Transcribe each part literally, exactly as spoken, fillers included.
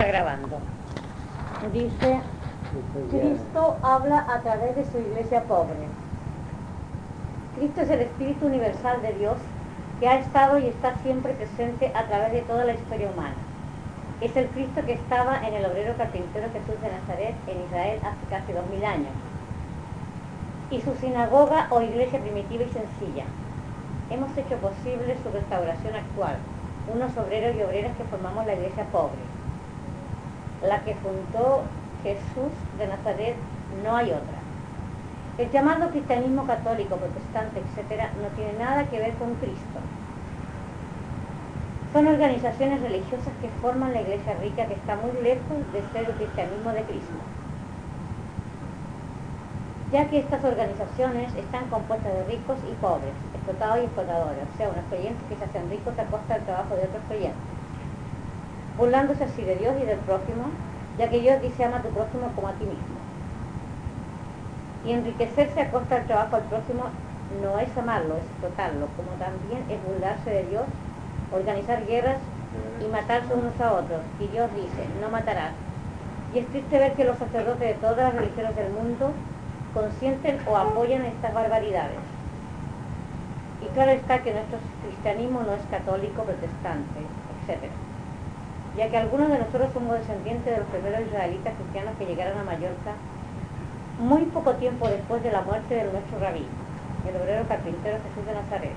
Está grabando. Dice, Cristo habla a través de su iglesia pobre. Cristo es el Espíritu universal de Dios que ha estado y está siempre presente a través de toda la historia humana. Es el Cristo que estaba en el obrero carpintero Jesús de Nazaret en Israel hace casi dos mil años. Y su sinagoga o iglesia primitiva y sencilla. Hemos hecho posible su restauración actual, unos obreros y obreras que formamos la iglesia pobre. La que fundó Jesús de Nazaret, no hay otra. El llamado cristianismo católico, protestante, etcétera, no tiene nada que ver con Cristo. Son organizaciones religiosas que forman la iglesia rica que está muy lejos de ser el cristianismo de Cristo. Ya que estas organizaciones están compuestas de ricos y pobres, explotados y explotadores, o sea, unos creyentes que se hacen ricos a costa del trabajo de otros creyentes, burlándose así de Dios y del prójimo, ya que Dios dice ama a tu prójimo como a ti mismo. Y enriquecerse a costa del trabajo del prójimo no es amarlo, es explotarlo, como también es burlarse de Dios, organizar guerras y matarse unos a otros. Y Dios dice, no matarás. Y es triste ver que los sacerdotes de todas las religiones del mundo consienten o apoyan estas barbaridades. Y claro está que nuestro cristianismo no es católico, protestante, etcétera, ya que algunos de nosotros somos descendientes de los primeros israelitas cristianos que llegaron a Mallorca muy poco tiempo después de la muerte de nuestro rabí, el obrero carpintero Jesús de Nazaret.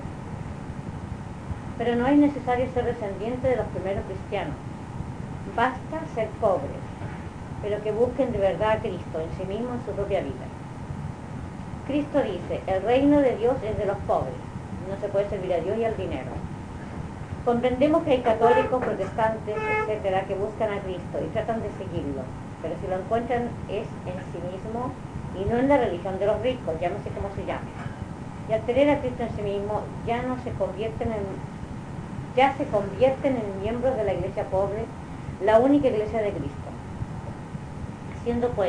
Pero no es necesario ser descendiente de los primeros cristianos, basta ser pobres, pero que busquen de verdad a Cristo en sí mismo en su propia vida. Cristo dice, el reino de Dios es de los pobres, no se puede servir a Dios y al dinero. Comprendemos que hay católicos, protestantes, etcétera, que buscan a Cristo y tratan de seguirlo, pero si lo encuentran es en sí mismo y no en la religión de los ricos, ya no sé cómo se llama. Y al tener a Cristo en sí mismo, ya no se convierten en, ya se convierten en miembros de la iglesia pobre, la única iglesia de Cristo. Siendo pues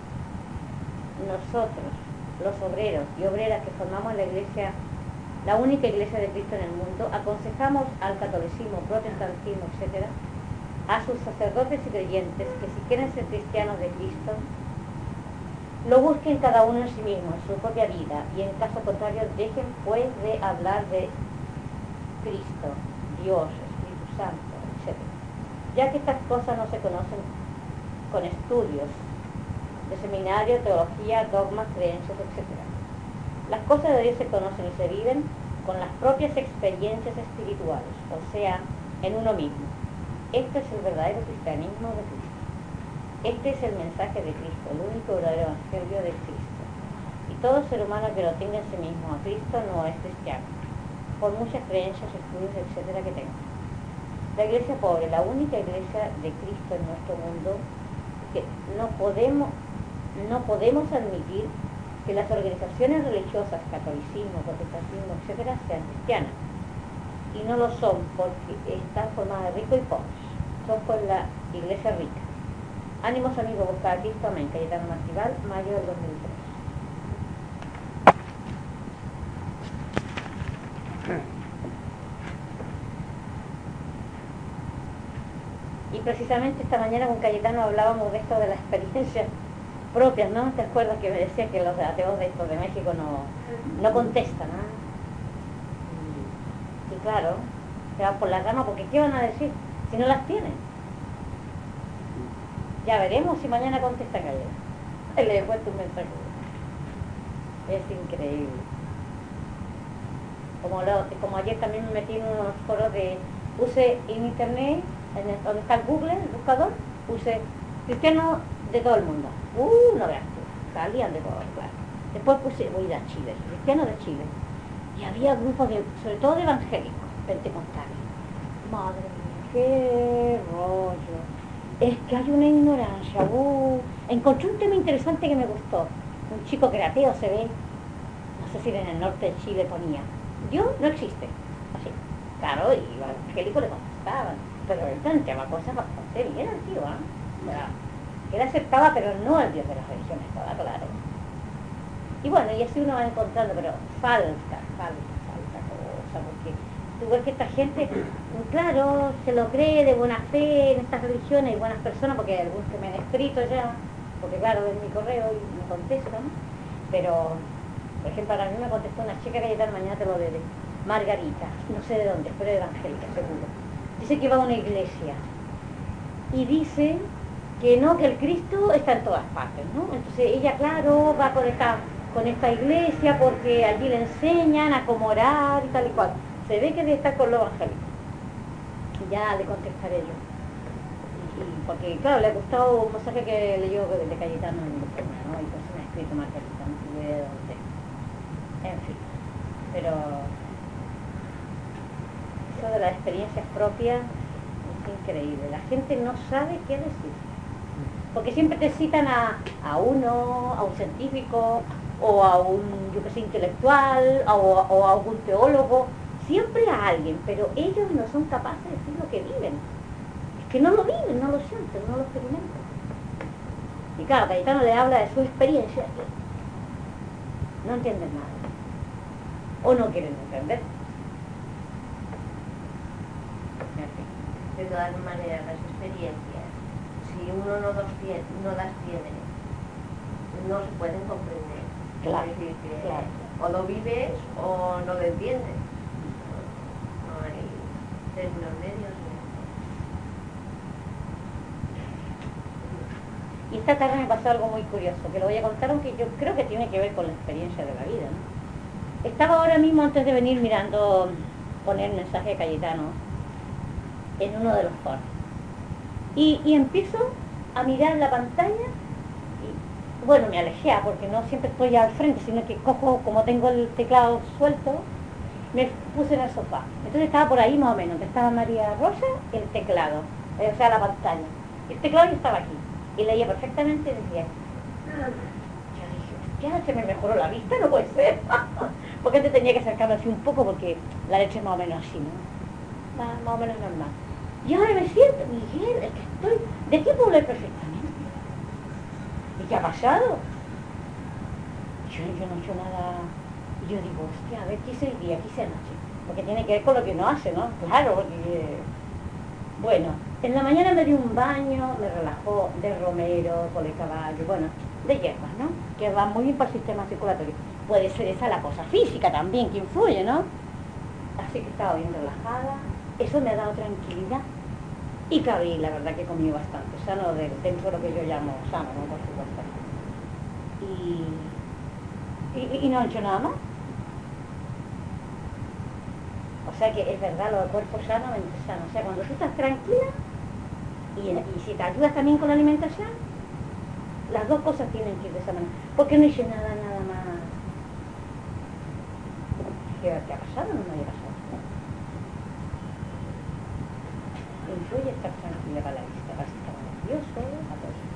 nosotros, los obreros y obreras que formamos la iglesia, la única iglesia de Cristo en el mundo, aconsejamos al catolicismo, protestantismo, etcétera, a sus sacerdotes y creyentes que si quieren ser cristianos de Cristo, lo busquen cada uno en sí mismo, en su propia vida, y en caso contrario dejen pues de hablar de Cristo, Dios, Espíritu Santo, etcétera, ya que estas cosas no se conocen con estudios de seminario, teología, dogmas, creencias, etcétera. Las cosas de Dios se conocen y se viven con las propias experiencias espirituales, o sea, en uno mismo. Este es el verdadero cristianismo de Cristo. Este es el mensaje de Cristo, el único verdadero evangelio de Cristo. Y todo ser humano que lo tenga en sí mismo a Cristo no es cristiano, por muchas creencias, estudios, etcétera que tenga. La iglesia pobre, la única iglesia de Cristo en nuestro mundo, que no podemos, no podemos admitir que las organizaciones religiosas, catolicismo, protestantismo, etcétera, sean cristianas. Y no lo son porque están formadas de ricos y pobres, son por la iglesia rica. Ánimos amigos, buscar a Cristo, amén. Cayetano Martibal, mayo del dos mil tres. Y precisamente esta mañana con Cayetano hablábamos de esto de las experiencias propias, ¿no? ¿Te acuerdas que me decía que los ateos de estos de México no, no contestan, ¿no? Y claro, se van por las ramas porque ¿qué van a decir si no las tienen? Ya veremos si mañana contesta Cayetano. Le he puesto un mensaje. Es increíble. Como, lo, como ayer también me metí en unos foros de... Puse en internet, en el, donde está el Google, el buscador, puse cristianos de todo el mundo. Uh, no veas tú, salían de todo, claro. Después puse, voy a Chile, cristianos de Chile. Y había grupos, de, sobre todo de evangélicos, pentecostales. Madre mía, qué rollo. Es que hay una ignorancia. Uh, encontré un tema interesante que me gustó. Un chico que era ateo, se ve, no sé si en el norte de Chile ponía, Dios no existe. Así, claro, y los evangélicos le contestaban. Pero él planteaba cosas bastante bien, el tío, ¿eh? O sea, él aceptaba, pero no el Dios de las religiones, estaba claro. Y bueno, y así uno va encontrando, pero falta, falta, falta cosa, porque tú ves que esta gente, claro, se lo cree de buena fe en estas religiones y buenas personas, porque hay algunos que me han escrito ya, porque claro, ven mi correo y me contestan, pero, por ejemplo, a mí me contestó una chica que mañana te lo debe, Margarita, no sé de dónde, pero evangélica, seguro. Dice que va a una iglesia y dice que no, que el Cristo está en todas partes, ¿no? Entonces ella, claro, va con esta, con esta iglesia porque allí le enseñan a cómo orar y tal y cual. Se ve que debe estar con los evangélicos. Ya le contestaré yo. Y, y porque, claro, le ha gustado un mensaje que leyó de Cayetano en el tema, ¿no? Y pues me ha escrito Margarita, no sé de dónde. En fin, pero eso de las experiencias propias es increíble. La gente no sabe qué decir. Porque siempre te citan a, a uno, a un científico, o a un, yo que sé, intelectual, o, o a algún teólogo, siempre a alguien, pero ellos no son capaces de decir lo que viven. Es que no lo viven, no lo sienten, no lo experimentan. Y claro, Cayetano le habla de su experiencia, y no entienden nada. O no quieren entender. De todas maneras, las experiencias, si uno no, los tiene, no las tiene, no se pueden comprender. Claro, es decir, que claro. O lo vives o no lo entiendes. No, no hay términos medios. Y esta tarde me pasó algo muy curioso, que lo voy a contar, aunque yo creo que tiene que ver con la experiencia de la vida, ¿no? Estaba ahora mismo, antes de venir, mirando, poner el mensaje de Cayetano en uno de los foros. Y, y empiezo a mirar la pantalla y, bueno, me alejé, porque no siempre estoy al frente, sino que cojo, como tengo el teclado suelto, me puse en el sofá. Entonces estaba por ahí más o menos, estaba María Rosa, el teclado, eh, o sea, la pantalla. El teclado yo estaba aquí, y leía perfectamente y decía, yo dije, ya se me mejoró la vista, no puede ser. Porque antes tenía que acercarme así un poco, porque la leche es más o menos así, ¿no? Más, más o menos normal. Y ahora me siento, Miguel, es que estoy, de qué puedo leer perfectamente. ¿Y qué ha pasado? Yo, yo no he hecho nada. Y yo digo, hostia, a ver, ¿qué hice el día? ¿Qué hice anoche? Porque tiene que ver con lo que uno hace, ¿no? Claro, porque... Bueno, en la mañana me di un baño, me relajó de romero, con el caballo, bueno, de hierbas, ¿no? Que va muy bien para el sistema circulatorio. Puede ser esa la cosa física también que influye, ¿no? Así que estaba bien relajada, eso me ha dado tranquilidad. Y claro, y la verdad que he comido bastante, sano de, dentro de lo que yo llamo sano, ¿no? Por supuesto. Y, y, y no he hecho nada más. O sea que es verdad, lo de cuerpo sano, mente sano. O sea, cuando tú estás tranquila y, y si te ayudas también con la alimentación, las dos cosas tienen que ir de esa manera. Porque no hice nada, nada más. ¿Qué, qué ha pasado? No me había pasado. Influye estar tranquila para la vista, para el sistema nervioso, para todo eso.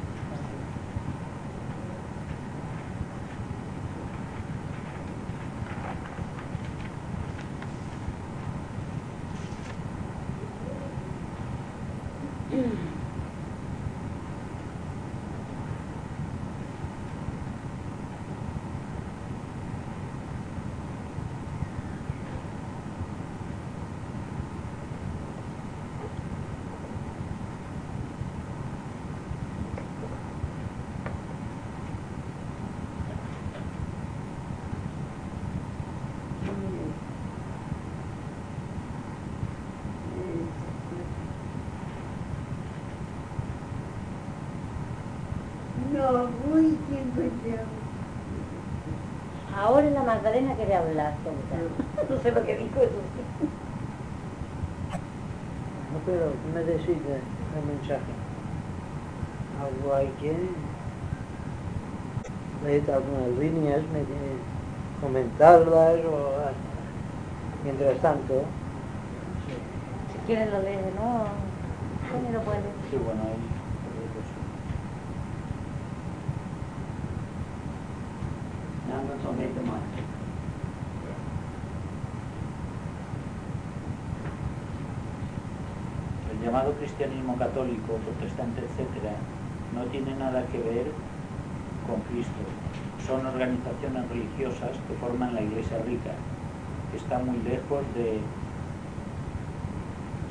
No, muy tiempo ya. Ahora la Magdalena quiere hablar, tonta. No sé lo que dijo eso. No, pero me decís el mensaje. Algo hay que leer algunas líneas, me tiene comentarlas o mientras tanto. Si quieren lo leen, ¿no? ¿Cómo lo pueden? Sí, bueno, ahí. No, no son veinte más. El llamado cristianismo católico, protestante, etcétera, no tiene nada que ver con Cristo. Son organizaciones religiosas que forman la Iglesia rica, que está muy lejos de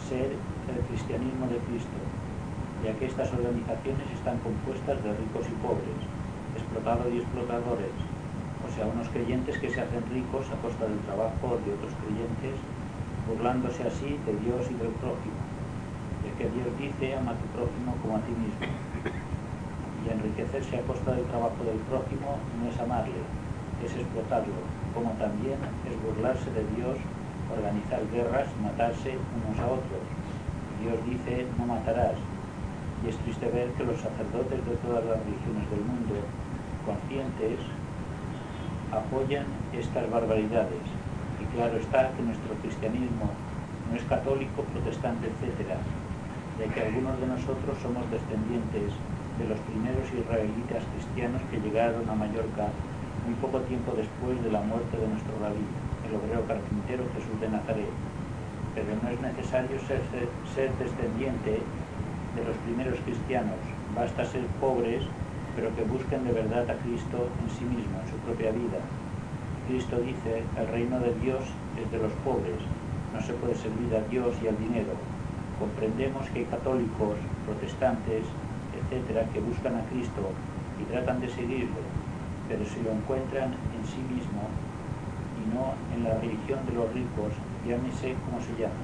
ser el cristianismo de Cristo, ya que estas organizaciones están compuestas de ricos y pobres, explotados y explotadores, o sea, unos creyentes que se hacen ricos a costa del trabajo de otros creyentes, burlándose así de Dios y del prójimo, ya que Dios dice: ama a tu prójimo como a ti mismo. Y enriquecerse a costa del trabajo del prójimo no es amarle, es explotarlo, como también es burlarse de Dios, organizar guerras, matarse unos a otros. Dios dice: no matarás. Y es triste ver que los sacerdotes de todas las religiones del mundo, conscientes, apoyan estas barbaridades. Y claro está que nuestro cristianismo no es católico, protestante, etcétera, ya que algunos de nosotros somos descendientes de los primeros israelitas cristianos que llegaron a Mallorca muy poco tiempo después de la muerte de nuestro rabí, el obrero carpintero Jesús de Nazaret. Pero no es necesario ser, ser, ser descendiente de los primeros cristianos, basta ser pobres, pero que busquen de verdad a Cristo en sí mismo, en su propia vida. Cristo dice: el reino de Dios es de los pobres, no se puede servir a Dios y al dinero. Comprendemos que hay católicos, protestantes, etcétera, que buscan a Cristo y tratan de seguirlo, pero si lo encuentran en sí mismo y no en la religión de los ricos, llámese como se llame,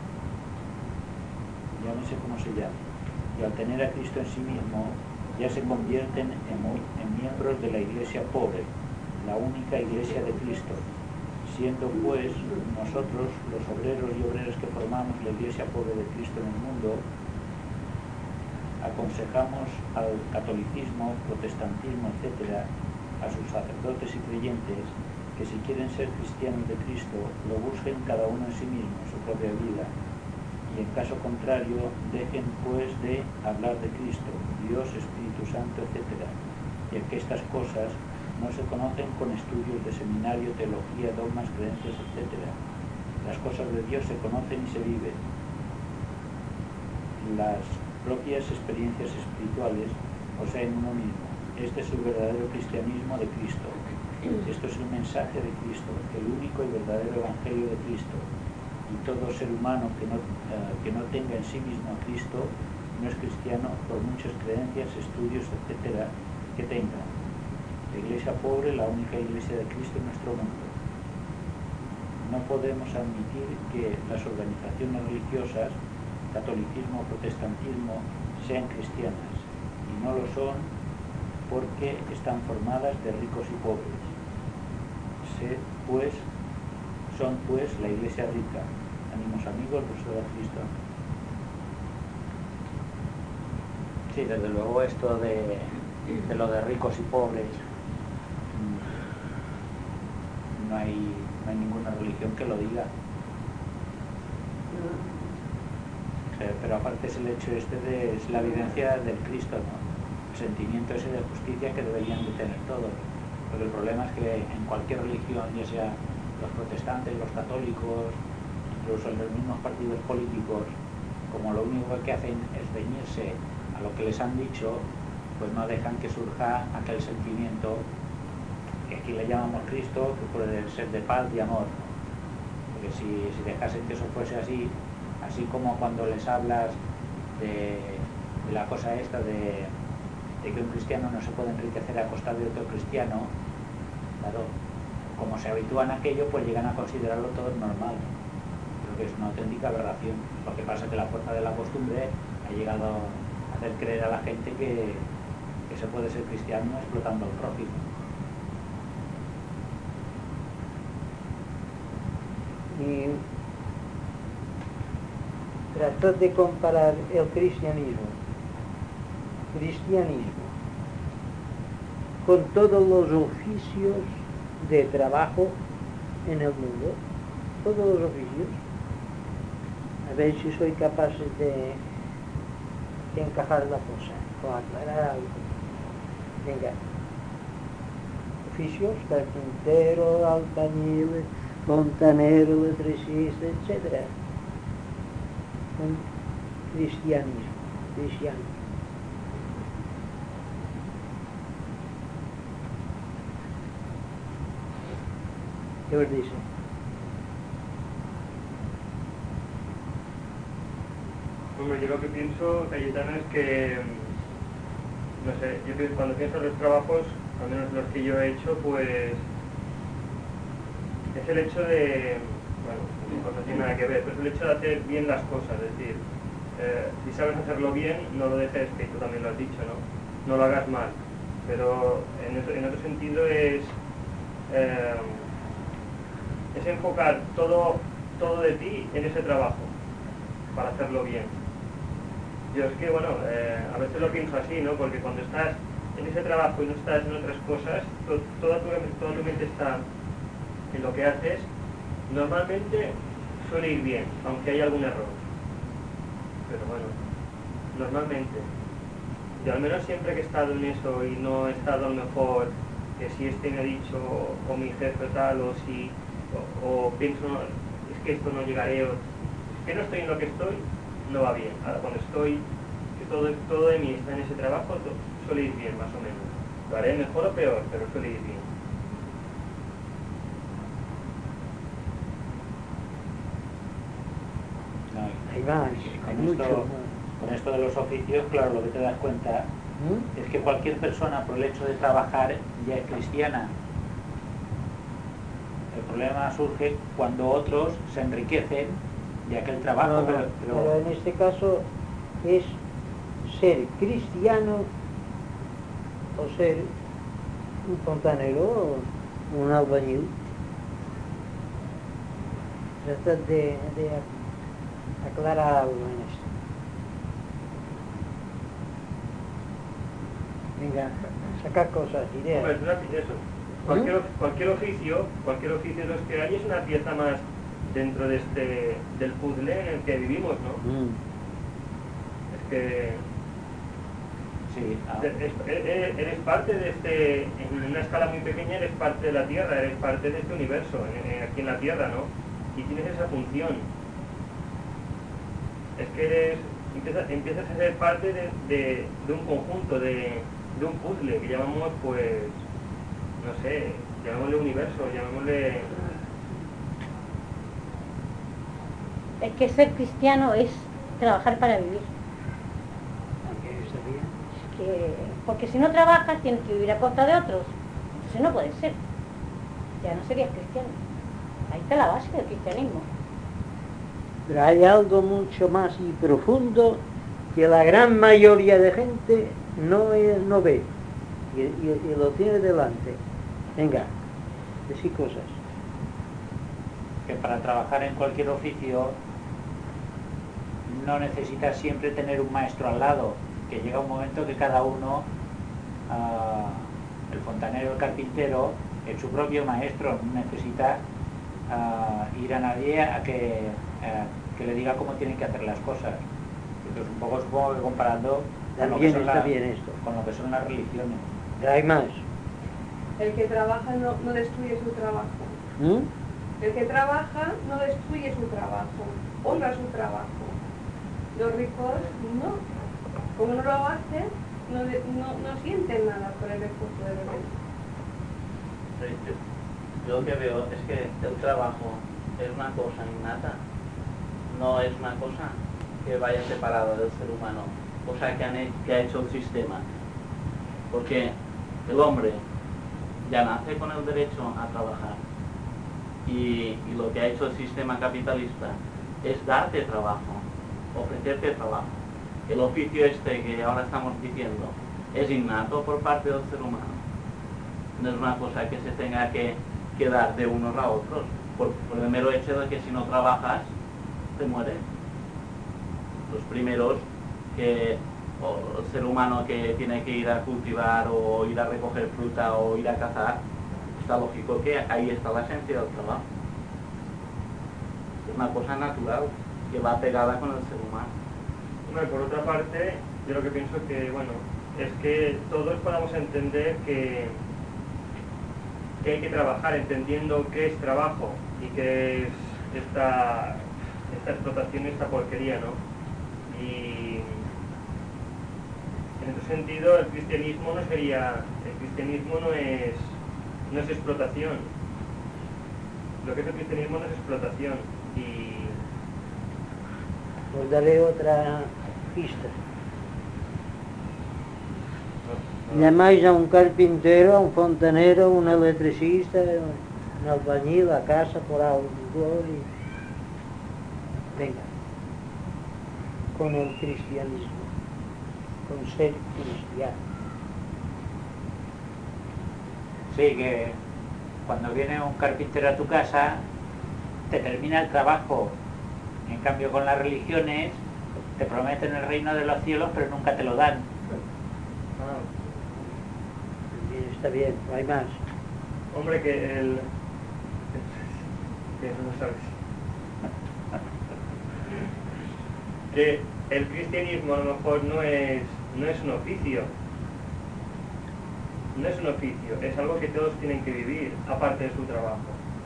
llámese como se llame, y al tener a Cristo en sí mismo, ya se convierten en, en miembros de la iglesia pobre, la única iglesia de Cristo, siendo pues nosotros, los obreros y obreras que formamos la iglesia pobre de Cristo en el mundo, aconsejamos al catolicismo, protestantismo, etcétera, a sus sacerdotes y creyentes, que si quieren ser cristianos de Cristo, lo busquen cada uno en sí mismo, en su propia vida, y en caso contrario, dejen pues de hablar de Cristo, Dios, Espíritu Santo, etcétera, ya que estas cosas no se conocen con estudios de seminario, teología, dogmas, creencias, etcétera. Las cosas de Dios se conocen y se viven. Las propias experiencias espirituales, o sea, en uno mismo. Este es el verdadero cristianismo de Cristo. Esto es el mensaje de Cristo, el único y verdadero evangelio de Cristo. Y todo ser humano que no, uh, que no tenga en sí mismo a Cristo no es cristiano, por muchas creencias, estudios, etcétera, que tenga. La iglesia pobre, la única iglesia de Cristo en nuestro mundo. No podemos admitir que las organizaciones religiosas, catolicismo, protestantismo, sean cristianas, y no lo son porque están formadas de ricos y pobres. Se, pues, son pues la iglesia rica. Ánimos amigos, vosotros a Cristo. Sí, desde luego esto de, de lo de ricos y pobres, no hay, no hay ninguna religión que lo diga. Pero aparte es el hecho este de es la vivencia del Cristo, ¿no? El sentimiento ese de justicia que deberían de tener todos. Pero el problema es que en cualquier religión, ya sea los protestantes, los católicos, incluso en los mismos partidos políticos, como lo único que hacen es ceñirse a lo que les han dicho, pues no dejan que surja aquel sentimiento que aquí le llamamos Cristo, que puede ser de paz y amor, ¿no? Porque si, si dejasen que eso fuese así, así como cuando les hablas de, de la cosa esta de, de que un cristiano no se puede enriquecer a costa de otro cristiano, claro, como se habitúan a aquello, pues llegan a considerarlo todo normal. Creo que es una auténtica aberración. Lo que pasa es que la fuerza de la costumbre ha llegado a hacer creer a la gente que, que se puede ser cristiano explotando al prójimo. Y trató de comparar el cristianismo, cristianismo, con todos los oficios de trabajo en el mundo, todos los oficios, a ver si soy capaz de, de encajar la cosa, o aclarar algo. Venga, oficios, carpintero, albañil, fontanero, electricista, etcétera. Un cristianismo, cristiano. ¿Qué os dice? Hombre, yo lo que pienso, Cayetana, es que, no sé, yo pienso- cuando pienso en los trabajos, al menos los que yo he hecho, pues es el hecho de, bueno, pues no tiene nada que ver, pero es el hecho de hacer bien las cosas, es decir, eh, si sabes hacerlo bien, no lo dejes, que tú también lo has dicho, ¿no? No lo hagas mal, pero en otro, en otro sentido es, eh, es enfocar todo, todo de ti en ese trabajo, para hacerlo bien. Yo es que, bueno, eh, a veces lo pienso así, ¿no? Porque cuando estás en ese trabajo y no estás en otras cosas, to- toda, tu, toda tu mente está en lo que haces, normalmente suele ir bien, aunque haya algún error. Pero bueno, normalmente. Yo al menos siempre que he estado en eso y no he estado a lo mejor que si este me ha dicho o mi jefe tal o si o, o pienso no, es que esto no llegaré o que no estoy en lo que estoy, no va bien. Ahora cuando estoy, que todo, todo de mí está en ese trabajo, to- suele ir bien más o menos. Lo haré mejor o peor, pero suele ir bien. No, Hay más, y hay con, mucho esto, más. con esto de los oficios, claro, lo que te das cuenta ¿Mm? es que cualquier persona, por el hecho de trabajar, ya es cristiana. El problema surge cuando otros se enriquecen de aquel trabajo, No, no, pero, pero- pero en este caso es ser cristiano o ser un fontanero o un albañil. Trata de, de aclarar algo en esto. Venga, sacar cosas, ideas. Hombre, es una pi- eso. Cualquier, of- cualquier oficio, cualquier oficio de los que hay es una pieza más dentro de este, del puzzle en el que vivimos, ¿no? Mm. Es que sí, ah, de- es- e- e- eres parte de este, en una escala muy pequeña eres parte de la Tierra, eres parte de este universo, en- en- aquí en la Tierra, ¿no? Y tienes esa función. Es que eres, empiezas, empiezas a ser parte de, de- de un conjunto, de, de un puzzle que llamamos, pues, no sé, llamémosle universo, llamémosle... Es que ser cristiano es trabajar para vivir. Aunque está bien. Es que, porque si no trabajas tienes que vivir a costa de otros. Entonces no puede ser. Ya no serías cristiano. Ahí está la base del cristianismo. Pero hay algo mucho más y profundo que la gran mayoría de gente no, es- no ve y, y- y lo tiene delante. Venga, decir cosas. que para trabajar en cualquier oficio no necesitas siempre tener un maestro al lado, que llega un momento que cada uno, ah, el fontanero, el carpintero, es su propio maestro, no necesita ah, ir a nadie a que, ah, que le diga cómo tienen que hacer las cosas. Entonces, un poco supongo que comparando con lo que, También son está las, bien esto. con lo que son las religiones. Hay más. El que trabaja no, no destruye su trabajo. ¿Mm? El que trabaja no destruye su trabajo, honra su trabajo. Los ricos no. Como no lo hacen, no, de- no, no sienten nada por el esfuerzo de los demás. Sí, yo, yo lo que veo es que el trabajo es una cosa innata, no es una cosa que vaya separada del ser humano, cosa que, han he- que ha hecho el sistema. Porque el hombre ya nace con el derecho a trabajar y, y lo que ha hecho el sistema capitalista es darte trabajo, ofrecerte trabajo. El oficio este que ahora estamos diciendo es innato por parte del ser humano. No es una cosa que se tenga que, que dar de unos a otros, por, por el mero hecho de que si no trabajas, te mueres. Los primeros que, o el ser humano que tiene que ir a cultivar o ir a recoger fruta o ir a cazar, está lógico que ahí está la esencia del trabajo. Es una cosa natural que va pegada con el ser humano. Hombre, por otra parte, yo lo que pienso que, bueno, es que todos podamos entender que, que hay que trabajar entendiendo qué es trabajo y qué es esta, esta explotación y esta porquería, ¿no? Y en ese sentido el cristianismo no sería, el cristianismo no es, no es explotación. Lo que es el cristianismo no es explotación y Os daré otra pista. Llamáis a un carpintero, a un fontanero, un electricista, un albañil a casa por algo y... Venga, con el cristianismo, con ser cristiano. Sí, que cuando viene un carpintero a tu casa, te termina el trabajo. En cambio, con las religiones, te prometen el reino de los cielos, pero nunca te lo dan. Ah, Bien, está bien, no hay más. hombre, que el... que no lo sabes. Que el cristianismo a lo mejor no es, no es un oficio. No es un oficio, es algo que todos tienen que vivir, aparte de su trabajo.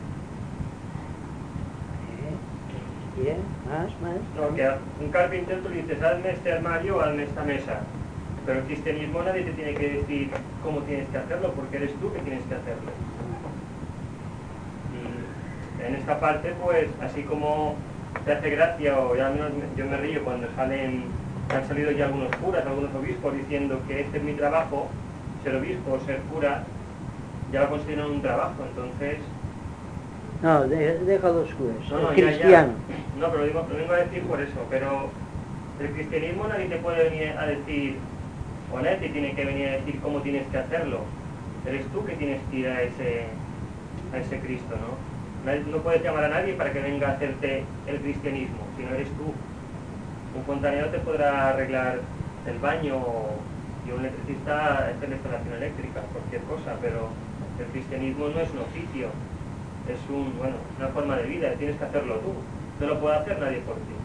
Bien, bien, más, más. No, que a un carpintero tú le dices, hazme este armario o hazme esta mesa. Pero el cristianismo nadie te tiene que decir cómo tienes que hacerlo, porque eres tú que tienes que hacerlo. Y en esta parte, pues, así como te hace gracia, o ya al menos yo me río cuando salen, han salido ya algunos curas, algunos obispos diciendo que este es mi trabajo, ser obispo o ser cura, ya lo consideran un trabajo, entonces... No, de, deja los curas, No, el no, ya, ya. cristiano. No, pero lo, digo, lo vengo a decir por eso, pero el cristianismo nadie te puede venir a decir, o nadie te tiene que venir a decir cómo tienes que hacerlo. Eres tú que tienes que ir a ese, a ese Cristo, ¿no? Nadie, no puedes llamar a nadie para que venga a hacerte el cristianismo, si no eres tú. Un fontanero te podrá arreglar el baño y un electricista hacer la instalación eléctrica, cualquier cosa, pero el cristianismo no es un oficio, es un, bueno, una forma de vida, tienes que hacerlo tú, no lo puede hacer nadie por ti.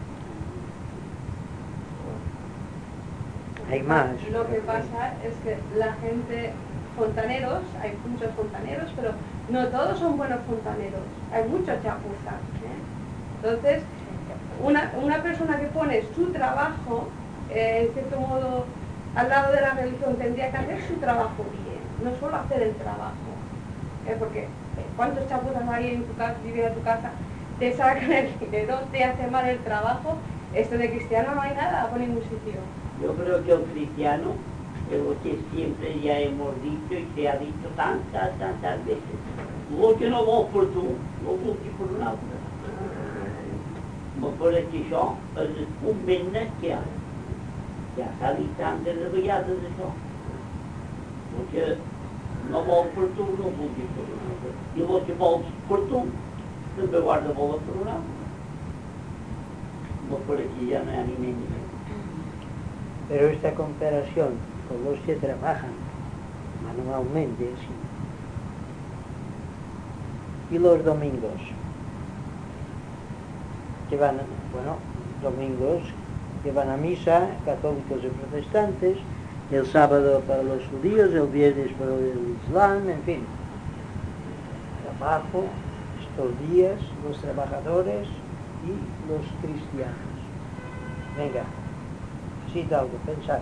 Hay más. Lo que pasa es que la gente, fontaneros, hay muchos fontaneros, pero no todos son buenos fontaneros, hay muchos chapuzas, ¿eh? Entonces, una, una persona que pone su trabajo, eh, en cierto modo, al lado de la religión, tendría que hacer su trabajo bien, no solo hacer el trabajo, ¿eh? Porque eh, ¿cuántos chapuzas hay en tu casa, viven en tu casa, te sacan el dinero, te hacen mal el trabajo? Esto de cristiano no hay nada por ningún sitio. Yo creo que el cristiano es lo que siempre ya hemos dicho y se ha dicho tantas, tantas veces. Lo que no va por tu, no busqui por un altre. Me pareix que això és un ben net que hi ha. Ja s'ha dit tantes vegades això. Perquè no vol per tu, no vulgui per un altre. I el que vols per tu, també ho has de voler per un altre. Me pareix que ja no hi ha ni menys. Pero esta comparación con los que trabajan manualmente, sí. Y los domingos, que van, bueno, domingos que van a misa, católicos y protestantes, el sábado para los judíos, el viernes para el islam, en fin. Trabajo, estos días, los trabajadores y los cristianos. Venga. Cita algo, pensar.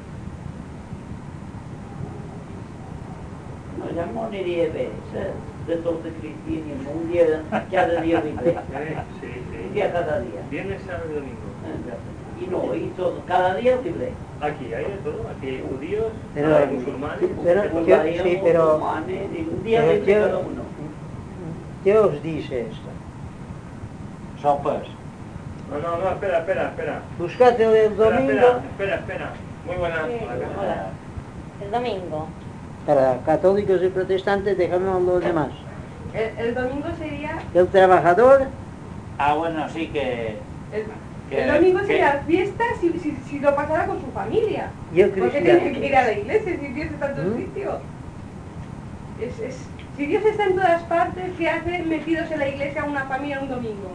No, ja m'ho aniria bé, saps? De tot el cristianisme, un dia, cada dia de iglesia. Sí, sí. Un día cada día. Viernes, sábado y domingo. Y no, y todo, cada día libre. Aquí hay de todo, aquí hay judíos, Pero- hay musulmanes. pero- Judíos, sí, pero- musulmanes, y un día Pero libre ¿qué, cada uno. ¿qué os dice esto? Sopas. No, no, no, espera, espera, espera. Buscad el Espera, domingo espera, espera, espera. Muy buenas. Sí, Hola. hola. El domingo. para católicos y protestantes, dejamos los demás. El, el domingo sería, El trabajador, Ah, bueno, sí que... el, que- el domingo que- sería fiesta si, si, si lo pasara con su familia. y el Porque cristiano. tiene que ir a la iglesia si Dios está en todo ¿Mm? sitio. Es, es, si Dios está en todas partes, ¿qué hace metidos en la iglesia una familia un domingo?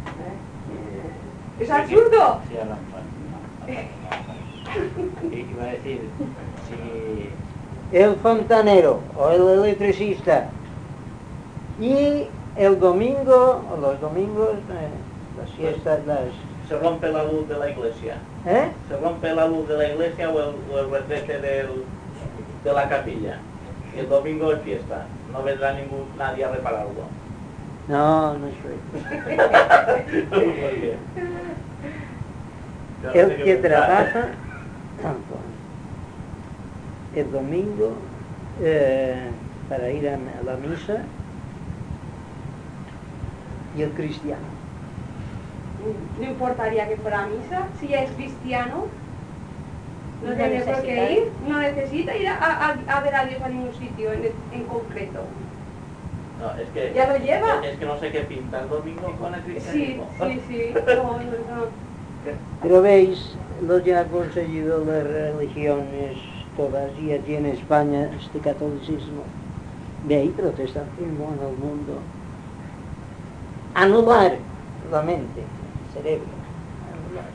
¿Es Sí, absurdo? Sí, Alan, bueno, no, no, no. Iba a decir, si... El fontanero o el electricista y el domingo, o los domingos, eh, las fiestas, las... Se rompe la luz de la iglesia. ¿Eh? Se rompe la luz de la iglesia o el, o el retrete del- de la capilla. Y el domingo es fiesta. No vendrá ningún, nadie a repararlo. No, no es cierto. ¿Por qué? Yo no sé El qué que pensar. trabaja el domingo eh, para ir a la misa y el cristiano. No importaría que fuera a misa, si es cristiano, no, No tiene por necesita qué ir. ir, no necesita ir a, a- a ver a Dios a ningún sitio en, en concreto. No, es que, ¿Ya lo lleva? Es que no sé qué pinta el domingo con el Sí, cristianismo. sí, sí. No, no, no. Pero veis, lo que ha conseguido las religiones todas y aquí en España, este catolicismo, de ahí protestantismo en el mundo, anular la mente, el cerebro, anular.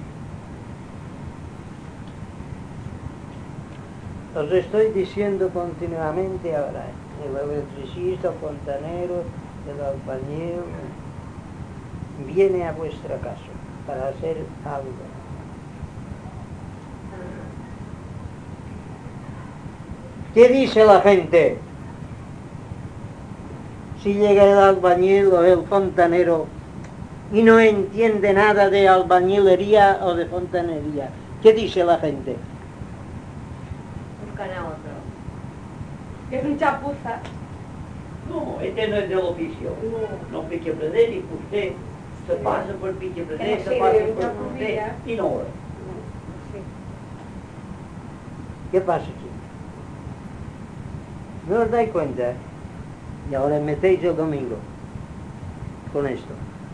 Os estoy diciendo continuamente ahora, el electricista, el fontanero, el albañil, viene a vuestra casa para hacer algo. ¿Qué dice la gente? Si llega el albañil o el fontanero y no entiende nada de albañilería o de fontanería, ¿qué dice la gente? Buscan a otro. Es un chapuza. No, este no es del oficio. No, no pique aprender y usted se pasa por pique aprender, se Sí, pasa de por una usted comida. y no ora. ¿Qué pasa aquí? ¿No os dais cuenta? Y ahora metéis el domingo con esto.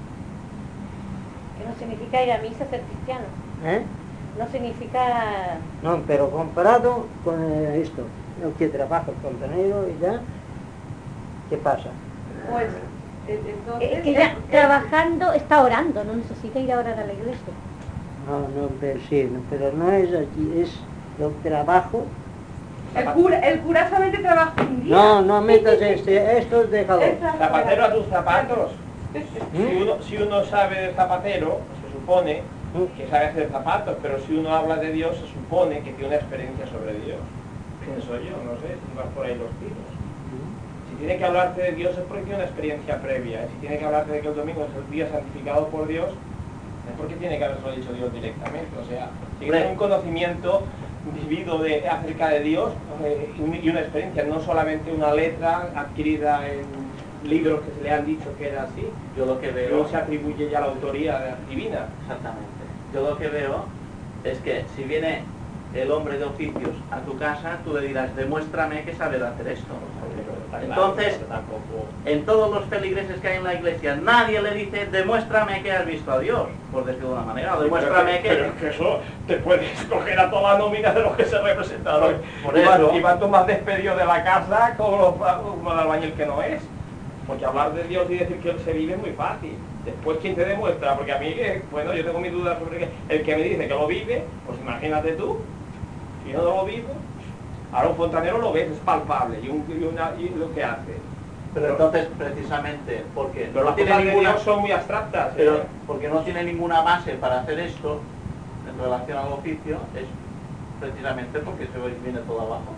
Que no significa ir a misa ser cristiano. ¿Eh? No significa... No, pero comparado con eh, esto, el que trabaja el fontanero y ya, ¿qué pasa? Pues, e- entonces... Es que ya el- el- trabajando está orando, no necesita ir a orar a la iglesia. No, no, pero sí, no, pero no es aquí, es el trabajo. El cura, el cura solamente trabaja un día. No, no metas este, esto déjalo. Esta- Zapatero a tus zapatos. Si ¿Mm? uno, si uno sabe de zapatero, se supone ¿Mm? que sabe hacer zapatos, pero si uno habla de Dios, se supone que tiene una experiencia sobre Dios. Pienso yo, no sé, si vas por ahí los tiros. Si tiene que hablarte de Dios es porque tiene una experiencia previa. Si tiene que hablarte de que el domingo es el día santificado por Dios, es porque tiene que haberlo dicho Dios directamente. O sea, si tiene un conocimiento vivido de, acerca de Dios eh, y una experiencia, no solamente una letra adquirida en libros que se le han dicho que era así. Yo lo que veo... Luego se atribuye ya la autoría divina. Exactamente. Yo lo que veo es que si viene el hombre de oficios a tu casa, tú le dirás, demuéstrame que sabes hacer esto. Entonces, tampoco... en todos los feligreses que hay en la iglesia, nadie le dice, demuéstrame que has visto a Dios, por decirlo de una manera, o demuéstrame que... Pero es que eso te puedes coger a toda la nómina de los que se representaron. Por y, van, eso. y van tú más despedidos de la casa como, los, como el albañil que no es. Porque hablar de Dios y decir que Él se vive es muy fácil. Después, ¿quién te demuestra? Porque a mí, eh, bueno, yo tengo mis dudas sobre que el que me dice que lo vive, pues imagínate tú, si no lo vivo. Ahora un fontanero lo ves, es palpable, y, un, y, una, y lo que hace. Pero entonces, precisamente, porque Pero no las tiene cosas de ninguna... Dios son muy abstractas. Pero ¿eh? porque no tiene ninguna base para hacer esto en relación al oficio, es precisamente porque se viene todo abajo.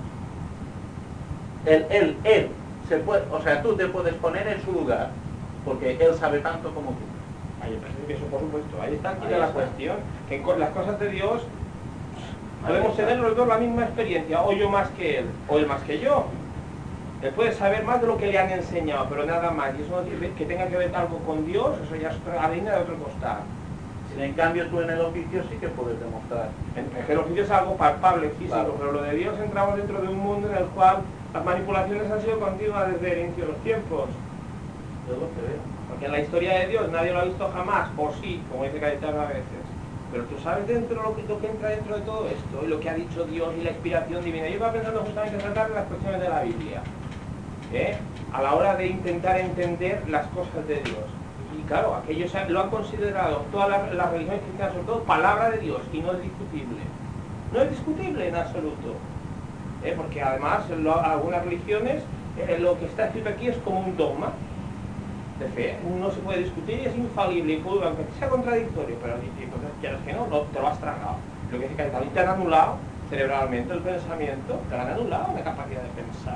Él, él, él, se puede, o sea, tú te puedes poner en su lugar, porque él sabe tanto como tú. Ahí, pues, eso por supuesto, ahí está aquí Ahí la está. cuestión, que con las cosas de Dios podemos tener los dos la misma experiencia, o yo más que él, o él más que yo. Él puede saber más de lo que le han enseñado, pero nada más, y eso no tiene que tenga que ver algo con Dios, eso ya es harina de otro costal. Si en cambio tú en el oficio sí que puedes demostrar. En el oficio es algo palpable, físico, Claro. pero lo de Dios entramos dentro de un mundo en el cual las manipulaciones han sido continuas desde el inicio de los tiempos. Yo lo que veo. Porque en la historia de Dios nadie lo ha visto jamás, o sí, como dice Cayetano a veces. Pero tú sabes dentro lo que, lo que entra dentro de todo esto, y lo que ha dicho Dios y la inspiración divina. Yo iba pensando justamente en tratar las cuestiones de la Biblia, ¿eh? A la hora de intentar entender las cosas de Dios. Y claro, aquellos lo han considerado, todas las, las religiones cristianas sobre todo, palabra de Dios, y no es discutible. No es discutible en absoluto. ¿Eh? Porque además, en lo, algunas religiones, eh, lo que está escrito aquí es como un dogma de fe, no se puede discutir y es infalible, y puede, aunque sea contradictorio, pero si entonces quieres que no, no, te lo has tragado. Lo que dice que te han anulado cerebralmente el pensamiento, te lo han anulado la capacidad de pensar.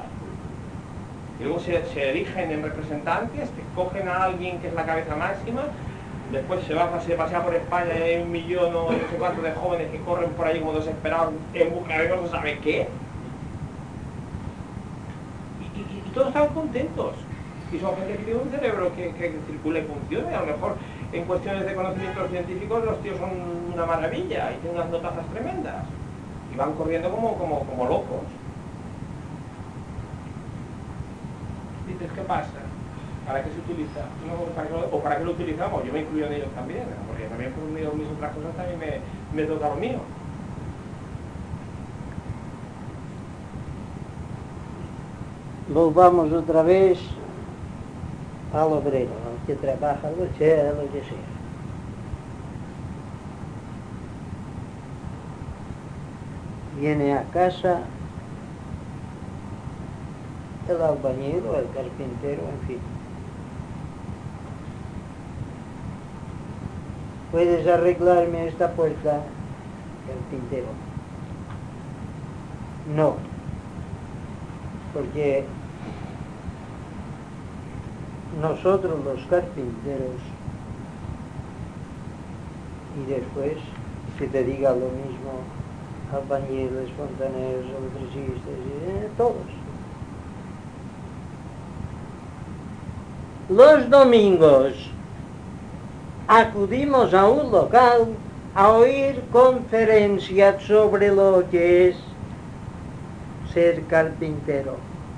Y luego se, se erigen en representantes que cogen a alguien que es la cabeza máxima Después se baja, se pasea por España y hay un millón o no sé cuántos de jóvenes que corren por ahí como desesperados en busca de no se sabe qué. Y, y, y todos están contentos. Y son gente que tiene un cerebro que, que circula y funciona. Y a lo mejor en cuestiones de conocimientos científicos los tíos son una maravilla y tienen unas notazas tremendas. Y van corriendo como, como, como locos. Dices, ¿qué pasa? ¿Para qué se utiliza? No, ¿para qué lo, ¿O para qué lo utilizamos? Yo me incluyo en ellos también, porque también por mis, mis otras cosas también me, me toca lo mío. Volvamos otra vez al obrero, al que trabaja, lo que sea, lo que sea. Viene a casa el albañil o el carpintero, en fin. ¿Puedes arreglarme esta puerta, carpintero? No, porque nosotros los carpinteros, y después que te diga lo mismo albañiles, fontaneros, electricistas, eh, todos. Los domingos acudimos a un local a oír conferencias sobre lo que es ser carpintero.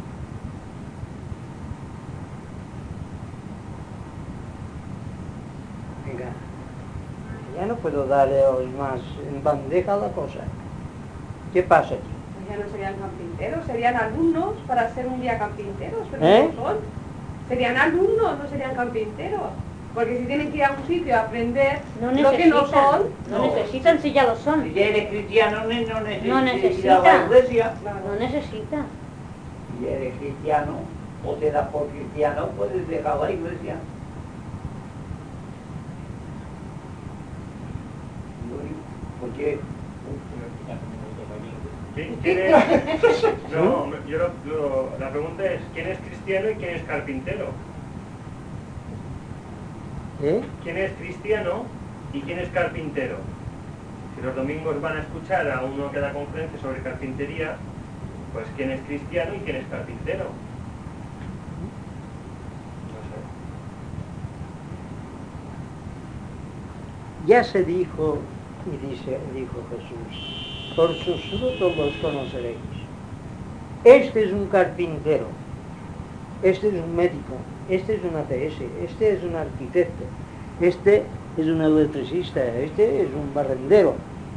Venga, ya no puedo darles más en bandeja la cosa. ¿Qué pasa aquí? Pues ya no serían carpinteros, serían alumnos para ser un día carpinteros, pero ¿Eh? no son. Serían alumnos, no serían carpinteros. Porque si tienen que ir a un sitio a aprender No lo que no necesitan, son, no, no. necesitan si ya lo son. Si eres cristiano, no, no necesitas No ir a la necesita. iglesia. No necesita. Si eres cristiano o te das por cristiano, puedes dejar la iglesia. Porque ¿Quién, quién es? No, yo lo, lo- la pregunta es, ¿quién es cristiano y quién es carpintero? ¿Eh? ¿Quién es cristiano y quién es carpintero? Si los domingos van a escuchar a uno que da conferencia sobre carpintería, pues ¿quién es cristiano y quién es carpintero? No sé. Ya se dijo, y dice, dijo Jesús, por sus frutos los conoceréis. Este es un carpintero, este es un médico, este es un A T S, este es un arquitecto, este es un electricista, este es un barrendero.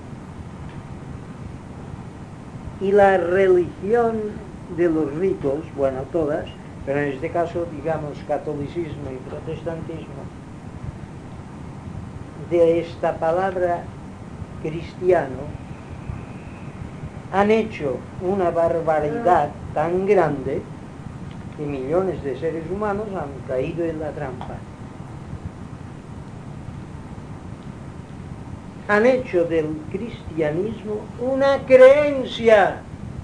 Y la religión de los ricos, bueno, todas, pero en este caso, digamos, catolicismo y protestantismo, de esta palabra cristiano, han hecho una barbaridad tan grande que millones de seres humanos han caído en la trampa. Han hecho del cristianismo una creencia.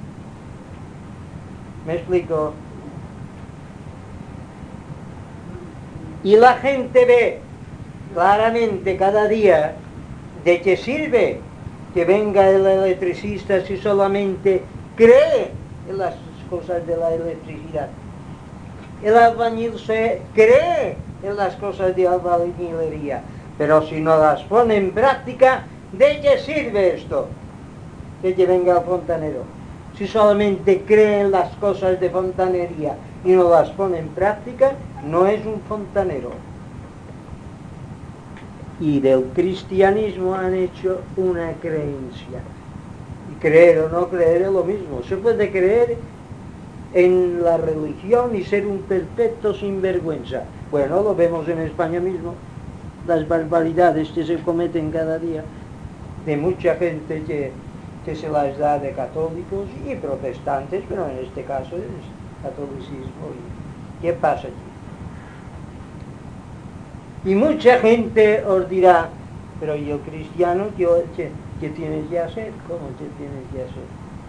¿Me explico? Y la gente ve claramente cada día de qué sirve que venga el electricista si solamente cree en las cosas de la electricidad. El albañil se cree en las cosas de albañilería, pero si no las pone en práctica, ¿de qué sirve esto? De que venga el fontanero. Si solamente cree en las cosas de fontanería y no las pone en práctica, no es un fontanero. Y del cristianismo han hecho una creencia. Y creer o no creer es lo mismo. Se puede creer en la religión y ser un perfecto sinvergüenza. Bueno, lo vemos en España mismo. Las barbaridades que se cometen cada día de mucha gente que, que se las da de católicos y protestantes, pero en este caso es catolicismo. ¿Y qué pasa aquí? Y mucha gente os dirá, pero ¿y el cristiano qué, qué, qué tienes que hacer? ¿Cómo que tienes que hacer?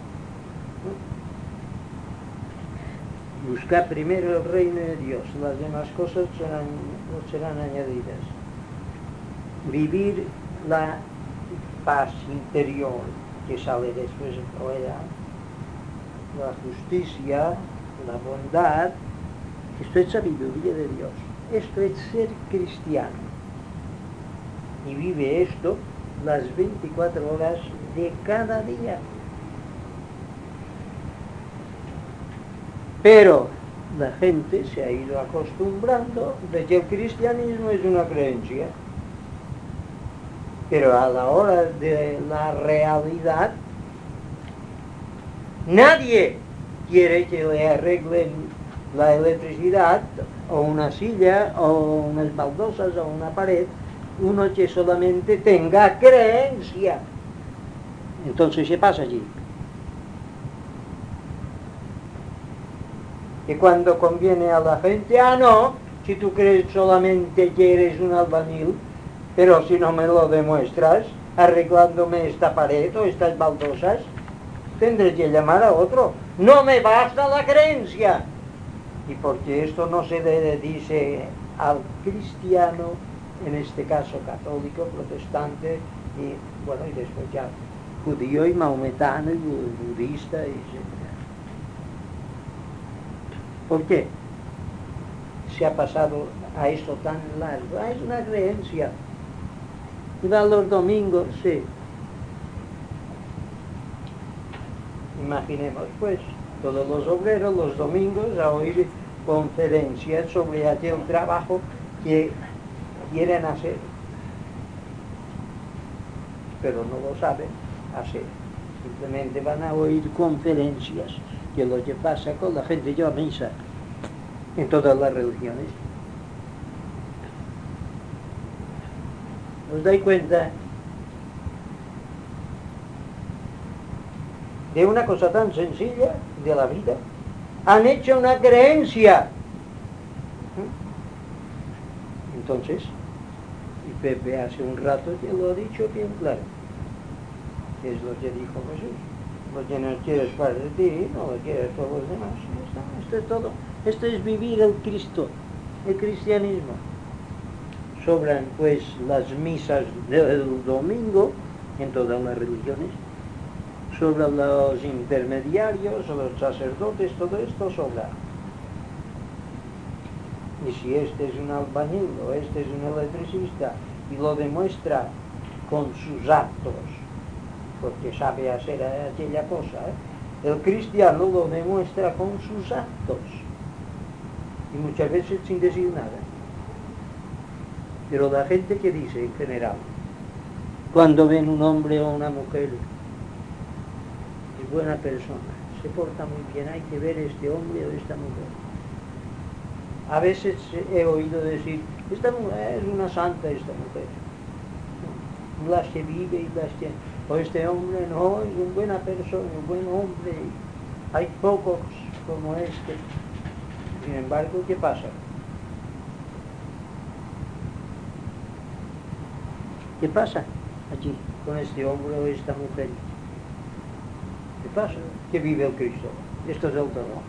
¿No? Busca primero el reino de Dios, las demás cosas serán, serán añadidas. vivir la paz interior que sale después fuera, la justicia, la bondad, esto es sabiduría de Dios, esto es ser cristiano. Y vive esto las veinticuatro horas de cada día. Pero la gente se ha ido acostumbrando de que el cristianismo es una creencia. Pero a la hora de la realidad, nadie quiere que le arreglen la electricidad, o una silla, o unas baldosas, o una pared, uno que solamente tenga creencia. Entonces, ¿qué pasa allí? Que cuando conviene a la gente, ah, no, si tú crees solamente que eres un albañil, pero si no me lo demuestras, arreglándome esta pared o estas baldosas, tendré que llamar a otro. No me basta la creencia. Y porque esto no se le dice al cristiano, en este caso católico, protestante, y bueno, y después ya judío y maometano y budista, etcétera. ¿Por qué se ha pasado a esto tan largo? Ah, es una creencia. Y va los domingos, sí. Imaginemos, pues, todos los obreros los domingos a oír conferencias sobre aquel trabajo que quieren hacer, pero no lo saben hacer. Simplemente van a oír conferencias, que es lo que pasa con la gente que va a misa en todas las religiones. ¿Os dais cuenta de una cosa tan sencilla de la vida? Han hecho una creencia. Entonces, y Pepe hace un rato que lo ha dicho bien claro, que es lo que dijo Jesús: lo que no quieres para ti, no lo quieres para los demás. Esto es todo. Esto es vivir el Cristo, el cristianismo. Sobran pues las misas del domingo en todas las religiones, sobran los intermediarios, los sacerdotes, todo esto sobra. Y si este es un albañil o este es un electricista y lo demuestra con sus actos, porque sabe hacer aquella cosa, ¿eh? El cristiano lo demuestra con sus actos, y muchas veces sin decir nada. Pero la gente que dice en general, cuando ven un hombre o una mujer, es buena persona, se porta muy bien, hay que ver este hombre o esta mujer. A veces he oído decir, esta mujer es una santa, esta mujer. Las que vive y las que... O este hombre no, es una buena persona, un buen hombre. Hay pocos como este. Sin embargo, ¿qué pasa? ¿Qué pasa allí con este hombre o esta mujer? ¿Qué pasa? Que vive el Cristo. Esto es el todo.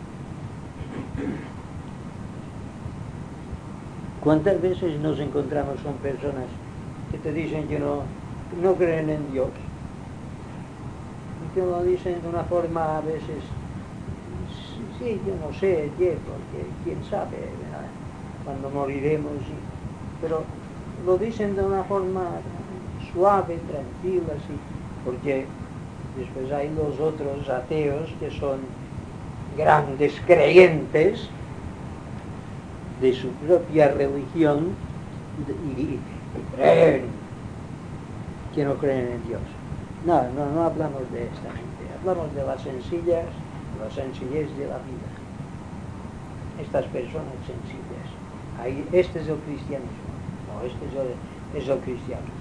¿Cuántas veces nos encontramos con personas que te dicen que no, no creen en Dios? Y que lo dicen de una forma a veces, sí, yo no sé, ¿qué? Porque quién sabe, ¿verdad? Cuando moriremos, sí. Pero lo dicen de una forma suave, tranquila, sí, porque después hay los otros ateos que son grandes creyentes de su propia religión y, y creen que no creen en Dios. No, no, no hablamos de esta gente, hablamos de las sencillas, la sencillez de la vida. Estas personas sencillas. Ahí, este es el cristianismo, no, este es el, es el cristianismo.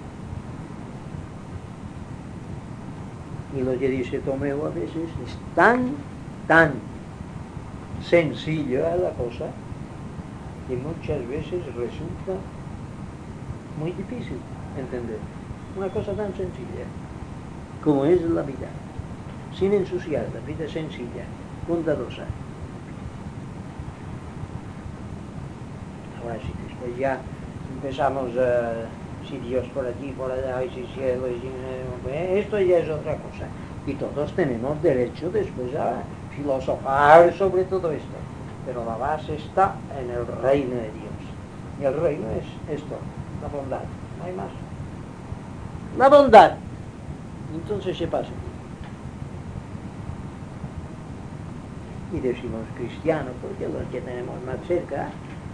Y lo que dice Tomeo a veces es tan, tan sencillo la cosa, que muchas veces resulta muy difícil entender. Una cosa tan sencilla como es la vida, sin ensuciar, la vida sencilla, bondadosa. Ahora sí, después ya empezamos a si Dios por aquí, por allá, y si cielo, y si... eh, esto ya es otra cosa. Y todos tenemos derecho después a filosofar sobre todo esto. Pero la base está en el reino de Dios. Y el reino es esto, la bondad, no hay más. La bondad. Entonces se pasa. Y decimos cristiano porque los que tenemos más cerca,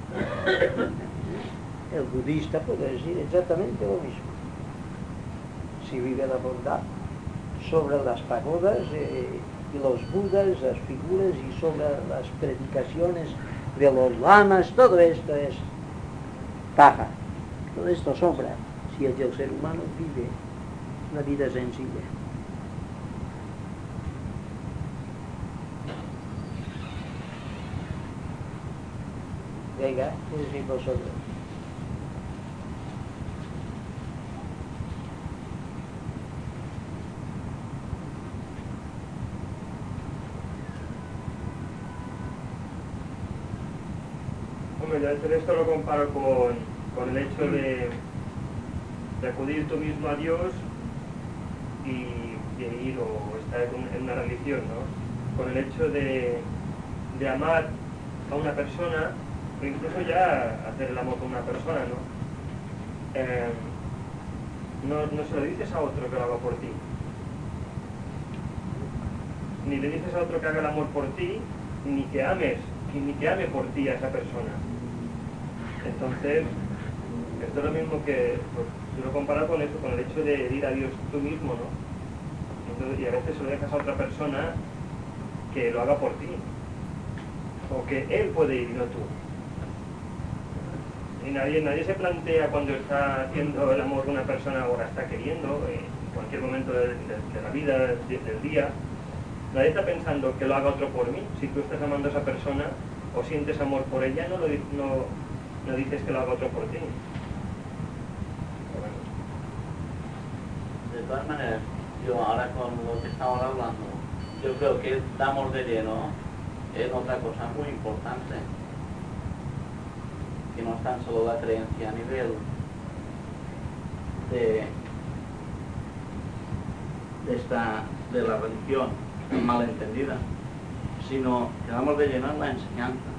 el budista puede decir exactamente lo mismo. Si vive la bondad sobre las pagodas eh, y los budas, las figuras, y sobre las predicaciones de los lamas, todo esto es paja, todo esto sobra si el ser humano vive una vida sencilla. Venga, ¿qué decís vosotros? Hombre, yo esto lo comparo con, con el hecho de, de acudir tú mismo a Dios y de ir o estar en una religión, ¿no? Con el hecho de, de amar a una persona, o incluso ya hacer el amor con una persona, ¿no? Eh, no, no se lo dices a otro que lo haga por ti, ni le dices a otro que haga el amor por ti, ni que ames, ni que ame por ti a esa persona. Entonces, esto es lo mismo que, pues, yo lo comparo con eso, con el hecho de ir a Dios tú mismo, ¿no? Entonces, y a veces se lo dejas a otra persona que lo haga por ti, o que él puede ir y no tú. Y nadie, nadie se plantea cuando está haciendo el amor con una persona o la está queriendo, en cualquier momento de, de, de la vida, de, del día, nadie está pensando que lo haga otro por mí. Si tú estás amando a esa persona o sientes amor por ella, no, lo, no, no dices que lo haga otro por ti. Bueno. De todas maneras, yo ahora con lo que estamos hablando, yo creo que damos de lleno en otra cosa muy importante, que no es tan solo la creencia a nivel de, de, esta, de la religión malentendida, sino que damos de lleno en la enseñanza,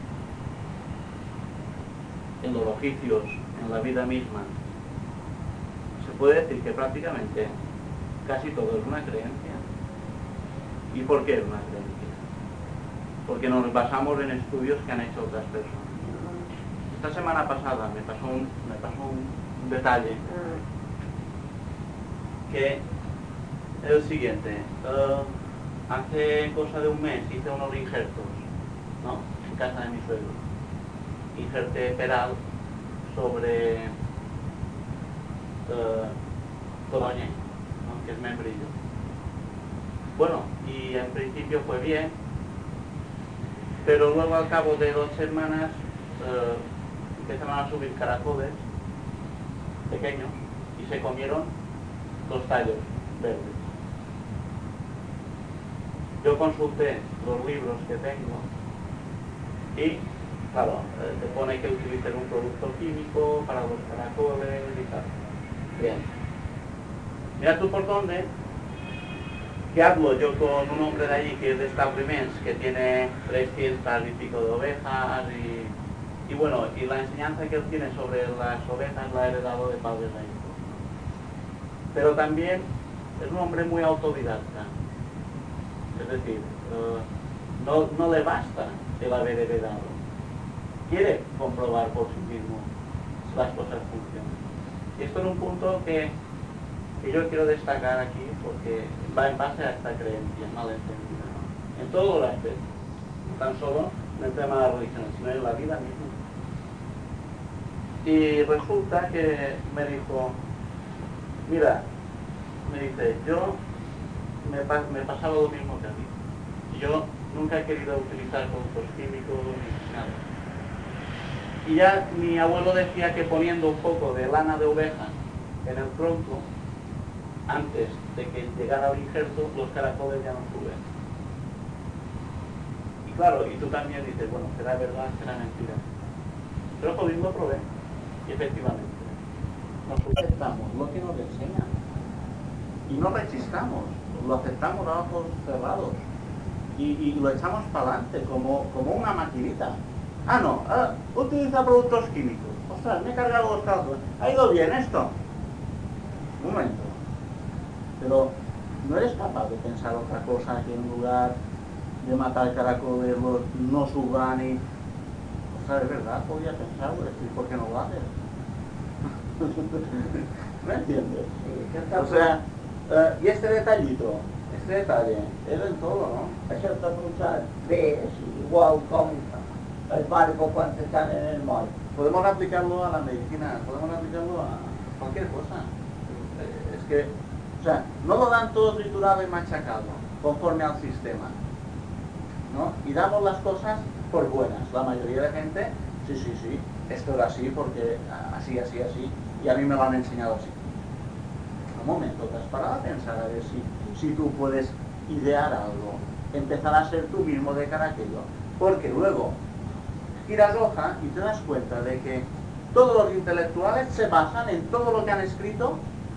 en los oficios, en la vida misma. Se puede decir que prácticamente casi todo es una creencia. ¿Y por qué es una creencia? Porque nos basamos en estudios que han hecho otras personas. Esta semana pasada me pasó un, me pasó un, un detalle que es el siguiente. Uh, hace cosa de un mes hice unos injertos, ¿no? En casa de mi suegro. Injerté peral sobre uh, coloñé, ¿no? Que es membrillo. Bueno, y en principio fue bien, pero luego al cabo de dos semanas uh, empezaron a subir caracoles pequeños y se comieron los tallos verdes. Yo consulté los libros que tengo y, claro, eh, te pone que utilicen un producto químico para los caracoles y tal. Bien. Mira tú por dónde, que hablo yo con un hombre de allí que es de establiments, que tiene trescientas y pico de ovejas y Y bueno, y la enseñanza que él tiene sobre las ovejas la ha heredado de padres a hijos. Pero también es un hombre muy autodidacta. Es decir, uh, no, no le basta el haber heredado. Quiere comprobar por sí mismo si las cosas funcionan. Y esto es un punto que, que yo quiero destacar aquí porque va en base a esta creencia mal entendida, ¿no? En todos los aspectos. No tan solo en el tema de la religión, sino en la vida misma. Y resulta que me dijo, mira, me dice, yo me, me pasaba lo mismo que a ti. Yo nunca he querido utilizar productos químicos ni nada. Y ya mi abuelo decía que poniendo un poco de lana de oveja en el tronco, antes de que llegara el injerto, los caracoles ya no suben. Y claro, y tú también dices, bueno, será verdad, será mentira. Pero jodido lo probé. Y efectivamente, Nos aceptamos lo que nos enseñan y no resistamos, lo aceptamos a ojos cerrados y, y lo echamos para adelante como, como una maquinita. Ah, no, ah, utiliza productos químicos. Ostras, me he cargado los cálculos. ¿Ha ido bien esto? Un momento. Pero no eres capaz de pensar otra cosa que en lugar de matar caracoles los no suban y... O sea, de verdad, podía pensarlo, decir, ¿por qué no lo haces? ¿Me entiendes? O sea, uh, y este detallito, este detalle, es en todo, ¿no? Això de posar bé és igual com el barco quan estan en el moll. Podemos aplicarlo a la medicina, podemos aplicarlo a cualquier cosa. Eh, Es que, o sea, no lo dan todo triturado y machacado, conforme al sistema, ¿no? Y damos las cosas por buenas. La mayoría de gente, sí, sí, sí, esto era así porque así, así, así, y a mí me lo han enseñado así. Un momento, te has parado a pensar a ver si, si tú puedes idear algo, empezar a ser tú mismo de cara a aquello, porque luego giras hoja y te das cuenta de que todos los intelectuales se basan en todo lo que han escrito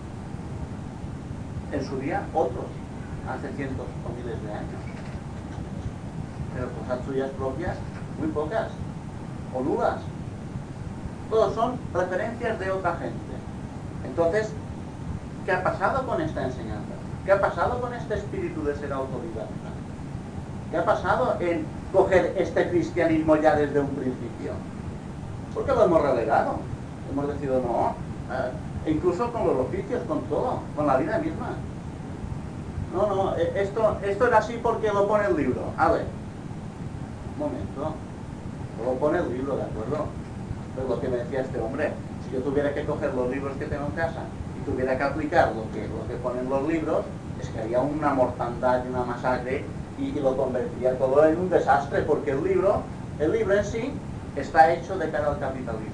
en su día otros, hace cientos o miles de años. Pero cosas suyas propias, muy pocas, o nulas. Todos son referencias de otra gente. Entonces, ¿qué ha pasado con esta enseñanza? ¿Qué ha pasado con este espíritu de ser autodidacta? ¿Qué ha pasado en coger este cristianismo ya desde un principio? Porque lo hemos relegado. Hemos decidido no, eh, incluso con los oficios, con todo, con la vida misma. No, no, esto, esto era así porque lo pone el libro. A ver, un momento, lo pone el libro, ¿de acuerdo? Pero lo que me decía este hombre, si yo tuviera que coger los libros que tengo en casa y tuviera que aplicar lo que, lo que ponen los libros, es que haría una mortandad y una masacre y, y lo convertiría todo en un desastre, porque el libro, el libro en sí está hecho de cara al capitalismo.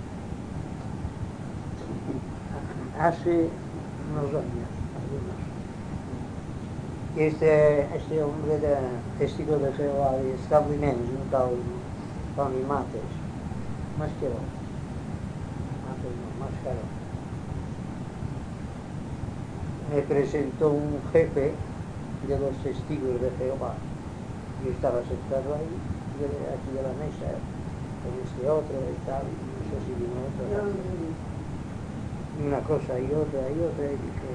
Hace unos años, algunos, este, este hombre de testigo de Jehová de establiments, un tal Toni Mates, Mascheró, Mates no, Mascheró, me presentó un jefe de los testigos de Jehová. Yo estaba sentado ahí, aquí a la mesa, con este otro y tal, no sé si vino otro. Una cosa y otra y otra, y dije,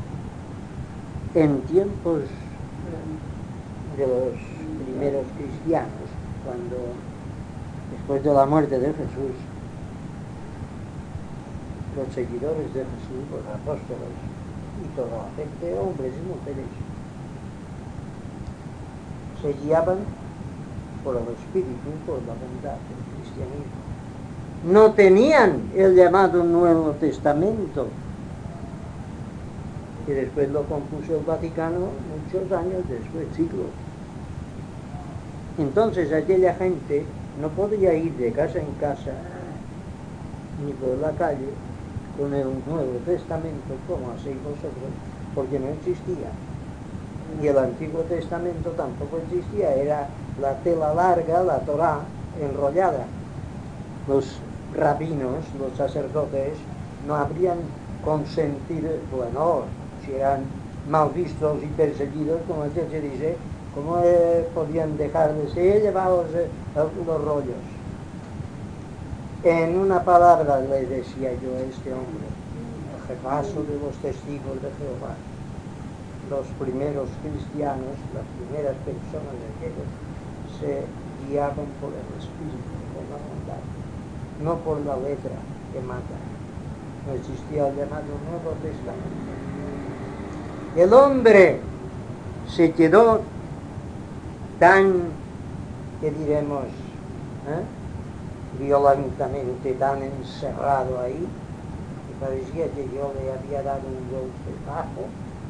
en tiempos de los primeros cristianos, cuando después de la muerte de Jesús, los seguidores de Jesús, los apóstoles y toda la gente, hombres y mujeres, se guiaban por el espíritu, por la bondad del cristianismo. No tenían el llamado Nuevo Testamento, que después lo compuso el Vaticano muchos años después, siglos. Entonces aquella gente no podía ir de casa en casa ni por la calle con el Nuevo Testamento como hacéis vosotros, porque no existía. Y el Antiguo Testamento tampoco existía, era la tela larga, la Torá enrollada. Los rabinos, los sacerdotes, no habrían consentido, bueno, si eran mal vistos y perseguidos, como aquí se dice, ¿cómo eh, podían dejar de ser llevados eh, los rollos? En una palabra le decía yo a este hombre, el jefazo de los testigos de Jehová, los primeros cristianos, las primeras personas de aquellos, se guiaban por el espíritu, por la bondad, no por la letra que mata. No existía el llamado Nuevo Testamento. El hombre se quedó tan, ¿qué diremos?, ¿eh? violentamente tan encerrado ahí, que parecía que yo le había dado un golpe bajo.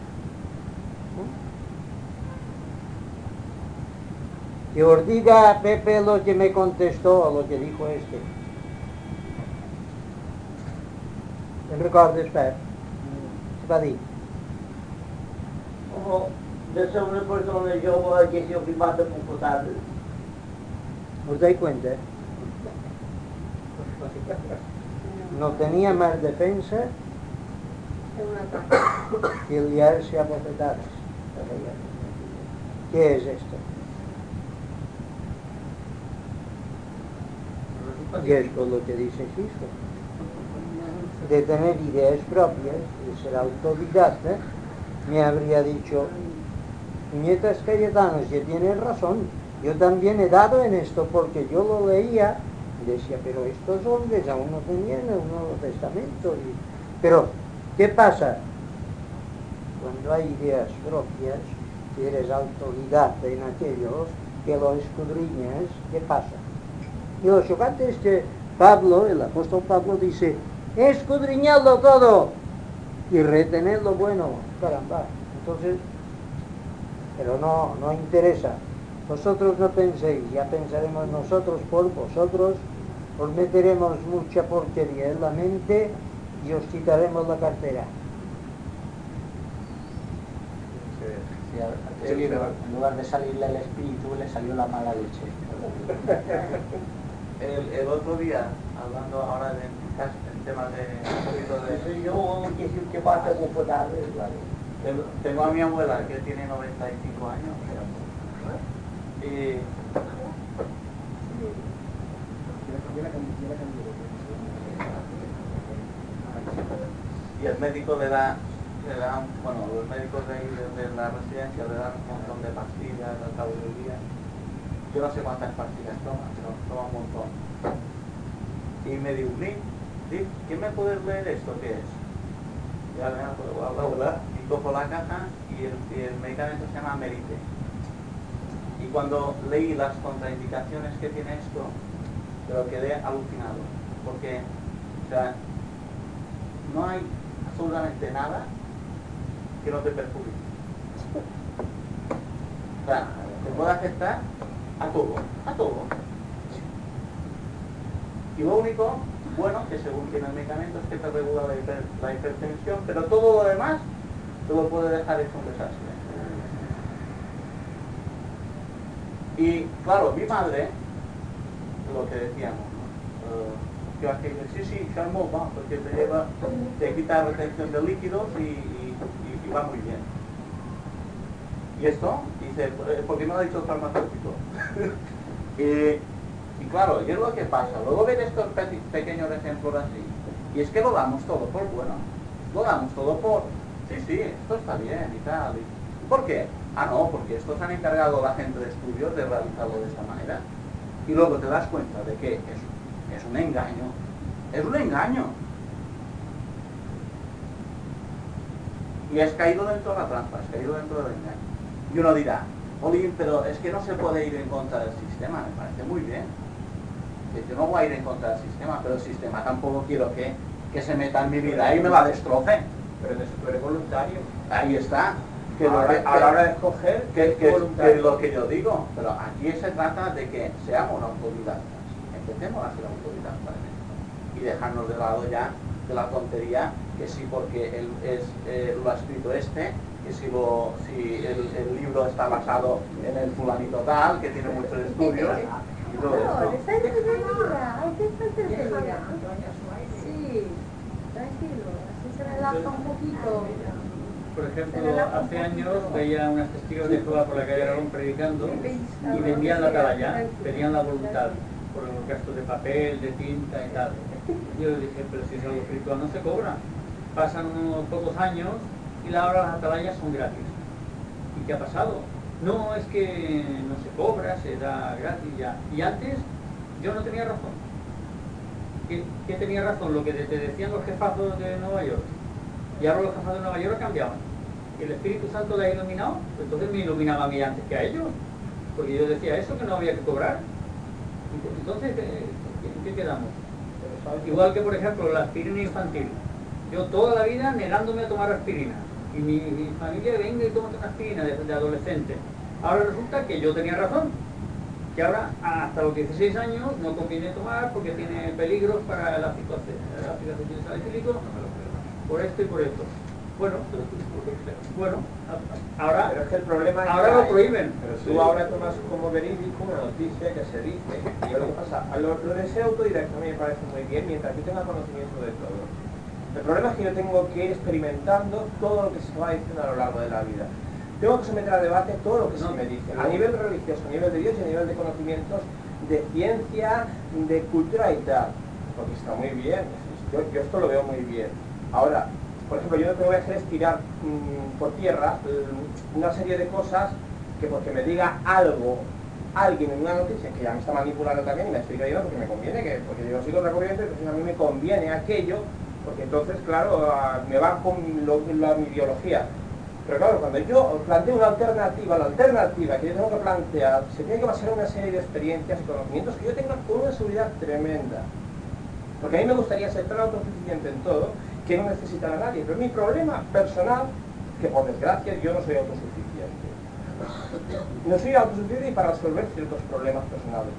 ¿Eh? Que os diga a Pepe lo que me contestó, lo que dijo este. ¿Te recordes, Pepe? ¿Qué va a decir? Como de ser una persona yo que se ocupa de confortarle. ¿Os dais cuenta? no tenía más defensa Es un ataque. que liarse a bofetadas. ¿Qué es esto? Y es por lo que dice Cisco, de tener ideas propias, de ser autodidacta. Me habría dicho, puñetas Cayetanos, ya tienes razón, yo también he dado en esto porque yo lo leía y decía, pero estos hombres aún no tenían el Nuevo Testamento. Y... Pero, ¿qué pasa? Cuando hay ideas propias, que eres autodidacta en aquellos, que lo escudriñas, ¿qué pasa? Y lo chocante es que Pablo, el apóstol Pablo, dice, escudriñadlo todo y retened lo bueno, caramba. Entonces, pero no, no interesa. Vosotros no penséis, ya pensaremos nosotros por vosotros, os meteremos mucha porquería en la mente y os quitaremos la cartera. Sí, a este libro, en lugar de salirle el espíritu, le salió la mala leche. El, el otro día, hablando ahora de en temas de un poquito de... Yo, que si que pasa confortable, claro. Tengo- Tengo a mi abuela que tiene noventa y cinco años. Y, y el médico le da, le da, bueno, los médicos de, ahí de, de la residencia le dan un montón de pastillas al cabo del día. Yo no sé cuántas pastillas toma, pero toma un montón. Y me dijo, Nick, Nick, ¿quién me puede leer esto? ¿Qué es? Ya me acuerdo, y cojo la caja y el, y el medicamento se llama Merite. Y cuando leí las contraindicaciones que tiene esto, pero quedé alucinado, porque, o sea, no hay absolutamente nada que no te perjudique. O sea, te puede afectar a todo, a todo. Y lo único bueno que según tiene el medicamento es que te regula la, hiper, la hipertensión, pero todo lo demás te lo puede dejar hecho un desastre. Y claro, mi madre, lo que decíamos, ¿no? Uh, yo aquí dice, sí, sí, Charmol va, porque te lleva, te quita retención de líquidos y, y, y, y va muy bien. ¿Y esto? Dice, ¿por qué no lo ha dicho el farmacéutico? y, y claro, y es lo que pasa. Luego ven estos pe pequeños ejemplos así. Y es que lo damos todo por bueno. Lo damos todo por, sí, sí, esto está bien y tal. Y, ¿por qué? Ah, no, porque estos han encargado la gente de estudios de realizarlo de esta manera. Y luego te das cuenta de que es, es un engaño. Es un engaño. Y has caído dentro de la trampa, has caído dentro del engaño. Y uno dirá, Olin, pero es que no se puede ir en contra del sistema, me parece muy bien. Yo no voy a ir en contra del sistema, pero el sistema tampoco quiero que, que se meta en mi vida y me la destroce. Pero en eso tú eres voluntario. Ahí está. Que a, lo que, a la hora de escoger, que, es que, voluntario. que es lo que yo digo. Pero aquí se trata de que seamos autodidactas. Empecemos a ser autodidactas en esto. Y dejarnos de lado ya de la tontería que sí porque él es, eh, lo ha escrito este, que si, lo, si el, el libro está basado en el fulanito tal, que tiene muchos estudios y todo No, esto. está entretenida, hay que estar entretenida. Sí, tranquilo, así se relaja un poquito. Por ejemplo, hace años veía unas testigos de Jehová por la calle Aragón predicando y vendían la atalaya, pedían la voluntad por los gastos de papel, de tinta y tal. Yo dije, pero si es algo espiritual no se cobra. Pasan unos pocos años y ahora las atalayas son gratis. ¿Y qué ha pasado? No, es que no se cobra, se da gratis ya. Y antes yo no tenía razón. ¿Qué, qué tenía razón? Lo que te decían los jefazos de Nueva York. Y ahora los jefazos de Nueva York cambiaban. ¿El Espíritu Santo le ha iluminado? Pues entonces me iluminaba a mí antes que a ellos. Porque yo decía eso, que no había que cobrar. Entonces, ¿en qué quedamos? Igual que, por ejemplo, la aspirina infantil. Yo toda la vida negándome a tomar aspirina. Y mi, mi familia venga y toma una aspirina de, de adolescente. Ahora resulta que yo tenía razón. Que ahora, hasta los dieciséis años, no conviene tomar porque tiene peligros para el ácido acetílico, por esto y por esto. Bueno, bueno, ahora, pero es que el problema es ahora que lo hay- prohíben. Pero tú ahora tomas como verídico una noticia que se dice. Y lo que pasa, a lo, lo de ser autodidacta a mí me parece muy bien mientras yo tenga conocimiento de todo. El problema es que yo tengo que ir experimentando todo lo que se va diciendo a lo largo de la vida. Tengo que someter a debate todo lo que se me dice, a nivel religioso, a nivel de Dios y a nivel de conocimientos de ciencia, de cultura y tal. Porque está muy bien, yo, yo esto lo veo muy bien. Ahora, por ejemplo, yo lo que voy a hacer es tirar mmm, por tierra mmm, una serie de cosas que porque me diga algo alguien en una noticia que ya me está manipulando también y me estoy creyendo porque me conviene, que, porque yo sigo la corriente, entonces a mí me conviene aquello, porque entonces, claro, a, me va con lo, la, mi biología. Pero claro, cuando yo planteo una alternativa, la alternativa que yo tengo que plantear se tiene que basar en una serie de experiencias y conocimientos que yo tenga con una seguridad tremenda. Porque a mí me gustaría ser tan autosuficiente en todo que no necesitar a nadie. Pero mi problema personal, que por desgracia yo no soy autosuficiente. No soy autosuficiente para resolver ciertos problemas personales.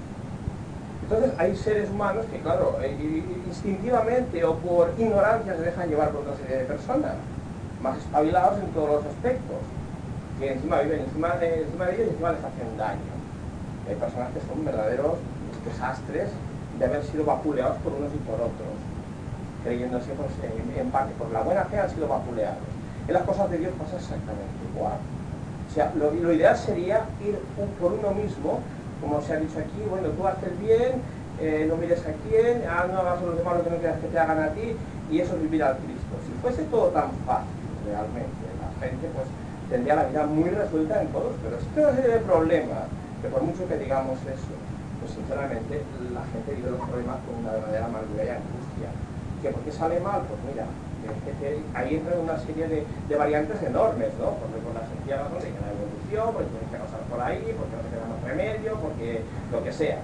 Entonces hay seres humanos que, claro, instintivamente o por ignorancia se dejan llevar por otra serie de personas, más espabilados en todos los aspectos, que encima viven encima de, encima de ellos y encima les hacen daño. Hay personas que son verdaderos desastres de haber sido vapuleados por unos y por otros, creyéndose pues, en, en parte por la buena fe han sido vapuleados. En las cosas de Dios pasa exactamente igual. O sea, lo, lo ideal sería ir un, por uno mismo, como se ha dicho aquí, bueno, tú haces bien, eh, no mires a quién, ah, no hagas a los demás lo que no quieras que te hagan a ti, y eso es vivir al Cristo. Si fuese todo tan fácil, realmente, la gente pues tendría la vida muy resuelta en todos, pero es una serie de problemas, que por mucho que digamos eso, pues sinceramente la gente vive los problemas con una verdadera amargura y angustia. ¿Que por qué sale mal? Pues mira, que, que ahí entran una serie de, de variantes enormes, ¿no? Porque por la sencilla razón de que la evolución, porque tienes que pasar por ahí, porque no te queda más remedio, porque lo que sea.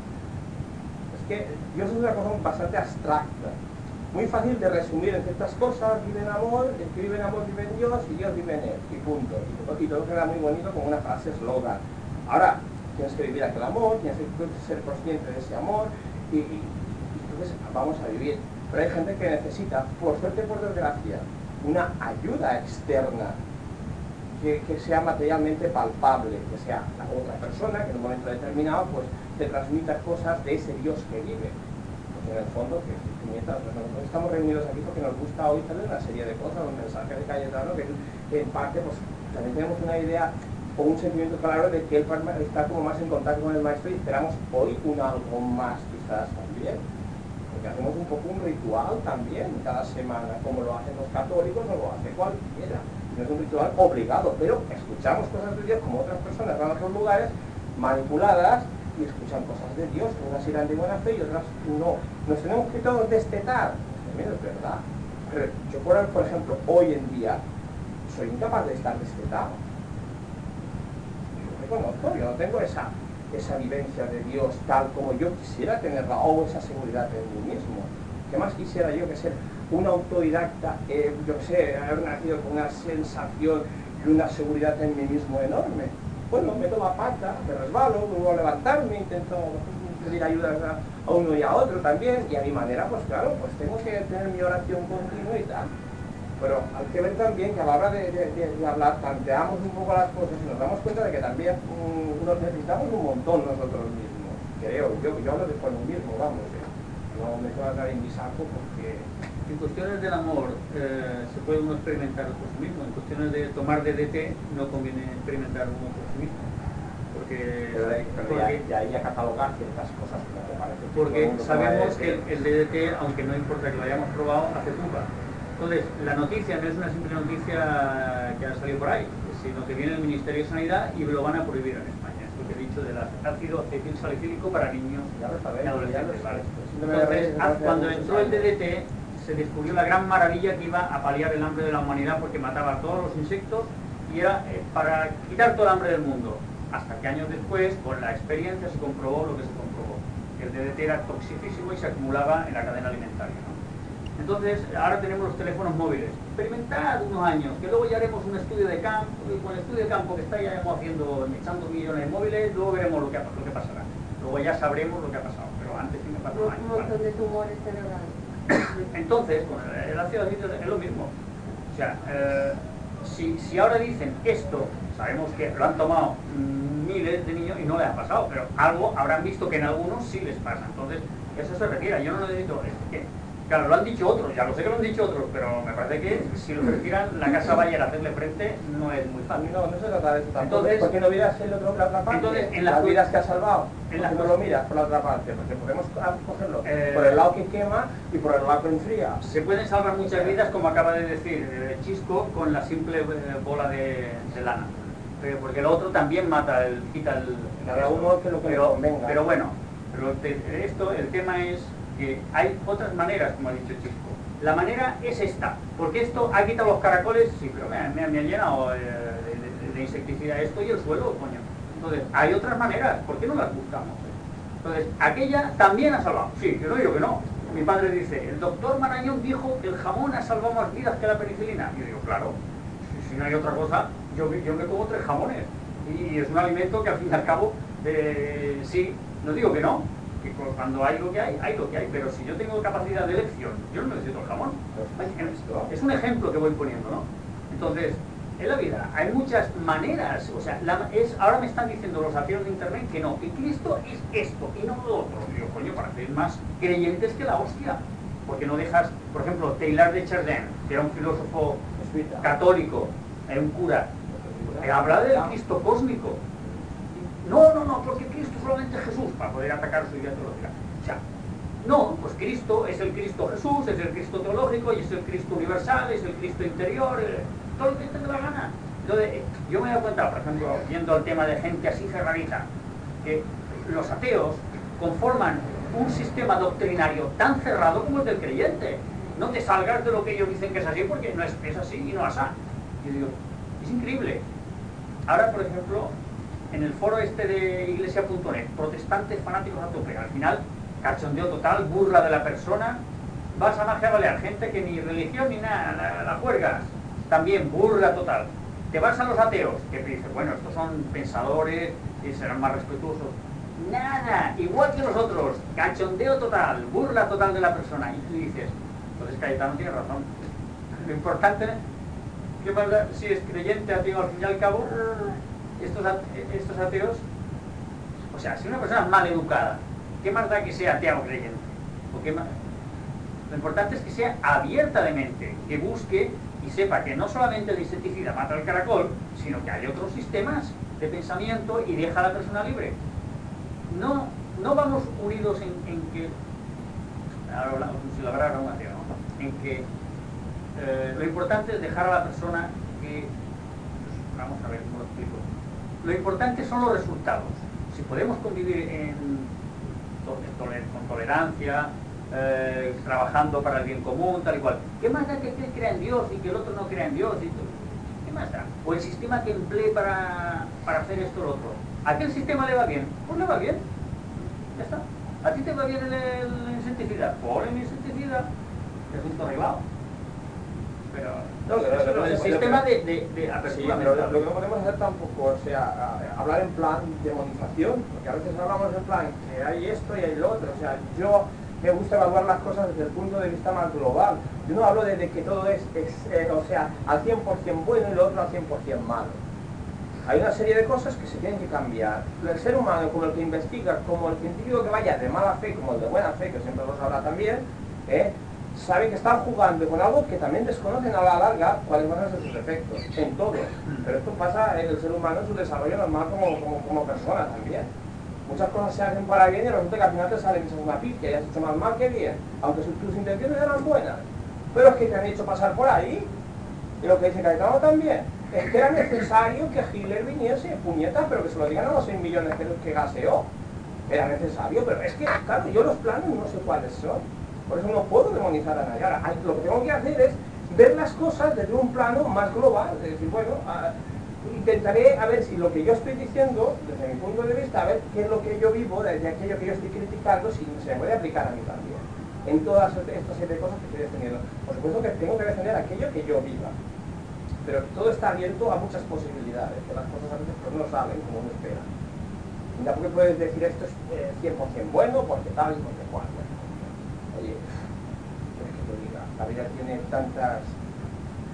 Es que Dios es una cosa bastante abstracta, muy fácil de resumir en ciertas cosas: vive en amor, el que vive en amor vive en Dios y Dios vive en él, y punto. Y, y todo queda muy bonito con una frase eslogan. Ahora, tienes que vivir aquel amor, tienes que ser consciente de ese amor, y, y, y entonces vamos a vivir. Pero hay gente que necesita, por suerte o por desgracia, una ayuda externa que, que sea materialmente palpable, que sea la otra persona que en un momento determinado pues te transmita cosas de ese Dios que vive. Porque en el fondo, que mientras nosotros estamos reunidos aquí porque nos gusta hoy tener una serie de cosas, un mensaje de Cayetano, que, que en parte pues también tenemos una idea o un sentimiento claro de que él está como más en contacto con el maestro y esperamos hoy un algo más quizás también. Porque hacemos un poco un ritual también cada semana, como lo hacen los católicos o lo hace cualquiera. No es un ritual obligado, pero escuchamos cosas de Dios como otras personas van a otros lugares manipuladas y escuchan cosas de Dios, que unas irán de buena fe y otras no. Nos tenemos que todos destetar, también es verdad. Pero yo, por, por ejemplo, hoy en día soy incapaz de estar destetado. Yo reconozco, yo no tengo esa... esa vivencia de Dios tal como yo quisiera tenerla, o esa seguridad en mí mismo. ¿Qué más quisiera yo que ser un autodidacta, eh, yo que sé, haber nacido con una sensación y una seguridad en mí mismo enorme? Bueno, me tomo a pata, me resbalo, vuelvo a levantarme, intento pedir ayuda a uno y a otro también, y a mi manera, pues claro, pues tengo que tener mi oración continua y tal. Pero hay que ver también que a la hora de, de, de, de hablar tanteamos un poco las cosas y nos damos cuenta de que también mmm, nos necesitamos un montón nosotros mismos, creo. Yo, yo hablo de por mí mismo, vamos, eh. No me puedo dar en mi saco porque... En cuestiones del amor eh, se puede uno experimentar por sí mismo. En cuestiones de tomar D D T no conviene experimentar uno por sí mismo. Porque, pero hay, pero porque, ya, ya hay que catalogar ciertas cosas que no te parecen. porque sabemos que el, el D D T, aunque no importa que lo hayamos probado, hace pupa. Entonces, la noticia no es una simple noticia que ha salido por ahí, sino que viene el Ministerio de Sanidad y lo van a prohibir en España. Es lo que he dicho del ácido acetilsalicílico para niños ya lo sabes, y adolescentes. ya lo ¿Vale? Entonces, Entonces, cuando entró el D D T, se descubrió la gran maravilla que iba a paliar el hambre de la humanidad porque mataba a todos los insectos y era eh, para quitar todo el hambre del mundo. Hasta que años después, con la experiencia, se comprobó lo que se comprobó. Que el D D T era toxicísimo y se acumulaba en la cadena alimentaria, ¿no? Entonces, ahora tenemos los teléfonos móviles. Experimentad unos años, que luego ya haremos un estudio de campo, y con el estudio de campo que está ya haciendo, echando millones de móviles, luego veremos lo que, lo que pasará. Luego ya sabremos lo que ha pasado, pero antes sí me pasó años. Un montón de tumores cerebrales. Entonces, con el, el ácido acetilsalicílico es lo mismo. O sea, eh, si, si ahora dicen esto, sabemos que lo han tomado miles de niños y no les ha pasado, pero algo habrán visto que en algunos sí les pasa. Entonces, eso se retira. Yo no lo necesito. Es que, claro, lo han dicho otros, ya lo sé que lo han dicho otros, pero me parece que si lo retiran, la Casa Bayer a hacerle frente no es muy fácil. No, no se trata de eso tampoco. Entonces, ¿por qué no miras el otro, la otra parte? Entonces, en las las vidas que has salvado. en ¿Por las qué no lo miras por la otra parte? Porque podemos cogerlo Eh, por el lado que quema y por el lado que enfría. Se pueden salvar muchas vidas, como acaba de decir eh, Chisco, con la simple eh, bola de, de lana. Eh, porque el otro también mata, el, quita el... Cada uno que lo que le pero, convenga. pero bueno, pero te- esto, el tema es que hay otras maneras, como ha dicho Chisco. La manera es esta, porque esto ha quitado los caracoles, sí, pero me, me, me ha llenado eh, de, de- de insecticida esto y el suelo, coño. Entonces, hay otras maneras, ¿por qué no las buscamos? Entonces, aquella también ha salvado. Sí, que no digo que no. Mi padre dice, el doctor Marañón dijo que el jamón ha salvado más vidas que la penicilina. Y yo digo, claro, si, si no hay otra cosa, yo, yo me como tres jamones. Y es un alimento que al fin y al cabo, eh, sí, no digo que no, que cuando hay lo que hay, hay lo que hay. Pero si yo tengo capacidad de elección, yo no necesito el jamón. Es un ejemplo que voy poniendo, ¿no? Entonces, en la vida hay muchas maneras, o sea, la, es, ahora me están diciendo los ateos de internet que no, que Cristo es esto y no lo otro. Digo, coño, para ser más creyentes que la hostia. Porque no dejas, por ejemplo, Teilhard de Chardin, que era un filósofo católico, era un cura, que habla del Cristo cósmico. No, no, no, porque Cristo solamente es Jesús, para poder atacar su idea teológica. O sea, no, pues Cristo es el Cristo Jesús, es el Cristo teológico, y es el Cristo universal, es el Cristo interior, eh, todo lo que te dé la gana. Entonces, yo me he dado cuenta, por ejemplo, viendo el tema de gente así cerradita, que los ateos conforman un sistema doctrinario tan cerrado como el del creyente. No te salgas de lo que ellos dicen que es así, porque no es, es así y no es así. Y digo, es increíble. Ahora, por ejemplo, en el foro este de iglesia punto net, protestantes fanáticos a tope, al final, cachondeo total, burla de la persona, vas a magia balear, gente que ni religión ni nada, la, la juergas, también burla total. Te vas a los ateos, que te dicen, bueno, estos son pensadores y serán más respetuosos. Nada, igual que nosotros, cachondeo total, burla total de la persona. Y tú dices, entonces Cayetano tiene razón. Lo importante, ¿qué más da? Si es creyente, ateo, al fin y al cabo, estos, estos ateos, o sea, si una persona es mal educada, ¿qué más da que sea ateo o creyente? ¿O qué más? Lo importante es que sea abierta de mente, que busque y sepa que no solamente el insecticida mata al caracol, sino que hay otros sistemas de pensamiento y deja a la persona libre. No, no vamos unidos en, en que, ahora si lo habrá un ateo, ¿no? En que eh, lo importante es dejar a la persona que, vamos a ver cómo lo explico, lo importante son los resultados. Si podemos convivir en, con tolerancia, eh, trabajando para el bien común, tal y cual, ¿qué más da que él crea en Dios y que el otro no crea en Dios? Y ¿qué más da? O el sistema que emplee para, para hacer esto o lo otro. ¿A aquel sistema le va bien? Pues le va bien. Ya está. ¿A ti te va bien la insecticida? Por el insecticida. Es un torribao. Pero No, que no, pero no, el no, sistema no, de, de, de apertura sí, pero mental. lo que no podemos hacer tampoco, o sea, a- hablar en plan demonización, porque a veces hablamos en plan que hay esto y hay lo otro, o sea, yo me gusta evaluar las cosas desde el punto de vista más global. Yo no hablo de, de que todo es, es eh, o sea, al cien por cien bueno y lo otro al cien por cien malo. Hay una serie de cosas que se tienen que cambiar. El ser humano, como el que investiga, como el científico que vaya de mala fe, como el de buena fe, que siempre lo sabrá también, ¿eh? sabe que están jugando con algo que también desconocen a la larga cuáles van a ser sus efectos, en todo. Pero esto pasa en el ser humano en su desarrollo normal como, como, como persona también. Muchas cosas se hacen para bien y resulta que al final te sale que sos una pizca y has hecho más mal que bien, aunque tus intenciones eran buenas. Pero es que te han hecho pasar por ahí, y lo que dice Cayetano también, es que era necesario que Hitler viniese, puñetas, pero que se lo digan a los seis millones que, que gaseó. Era necesario, pero es que, claro, yo los planes no sé cuáles son. Por eso no puedo demonizar a nadie. Ahora, lo que tengo que hacer es ver las cosas desde un plano más global. Es decir, bueno, a, intentaré a ver si lo que yo estoy diciendo, desde mi punto de vista, a ver qué es lo que yo vivo, desde aquello que yo estoy criticando, si se me puede aplicar a mí también. En todas estas serie de cosas que estoy defendiendo. Por supuesto que tengo que defender aquello que yo viva. Pero todo está abierto a muchas posibilidades, que las cosas a veces pues, no salen como uno espera. Y tampoco puedes decir esto es eh, cien por cien bueno, porque tal y porque cual. Oye, ¿quieres que te diga? La vida tiene tantas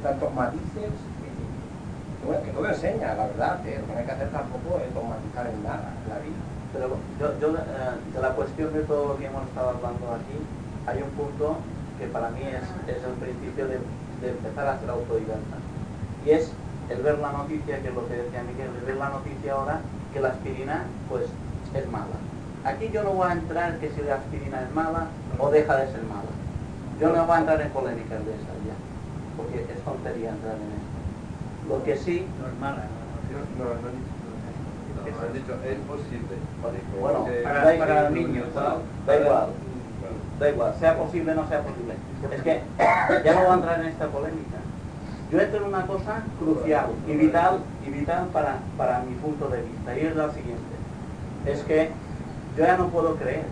tantos matices, que, bueno, que todo enseña, la verdad, que lo que no hay que hacer tampoco es dogmatizar en nada en la vida. Pero yo, yo eh, de la cuestión de todo lo que hemos estado hablando aquí, hay un punto que para mí es, es el principio de, de empezar a ser autodidacta. Y es el ver la noticia, que es lo que decía Miguel, el ver la noticia ahora que la aspirina pues es mala. Aquí yo no voy a entrar que si la aspirina es mala o deja de ser mala. Yo no voy a entrar en polémicas de esas ya, porque es tontería entrar en esto. Lo que sí... No es mala, No, no, no. Eso han dicho, es posible. Bueno, para, da, para los niños, da igual, da igual, sea posible o no sea posible. Es que ya no voy a entrar en esta polémica. Yo entro en una cosa crucial y vital, y vital para, para mi punto de vista, y es la siguiente. Es que yo ya no puedo creer.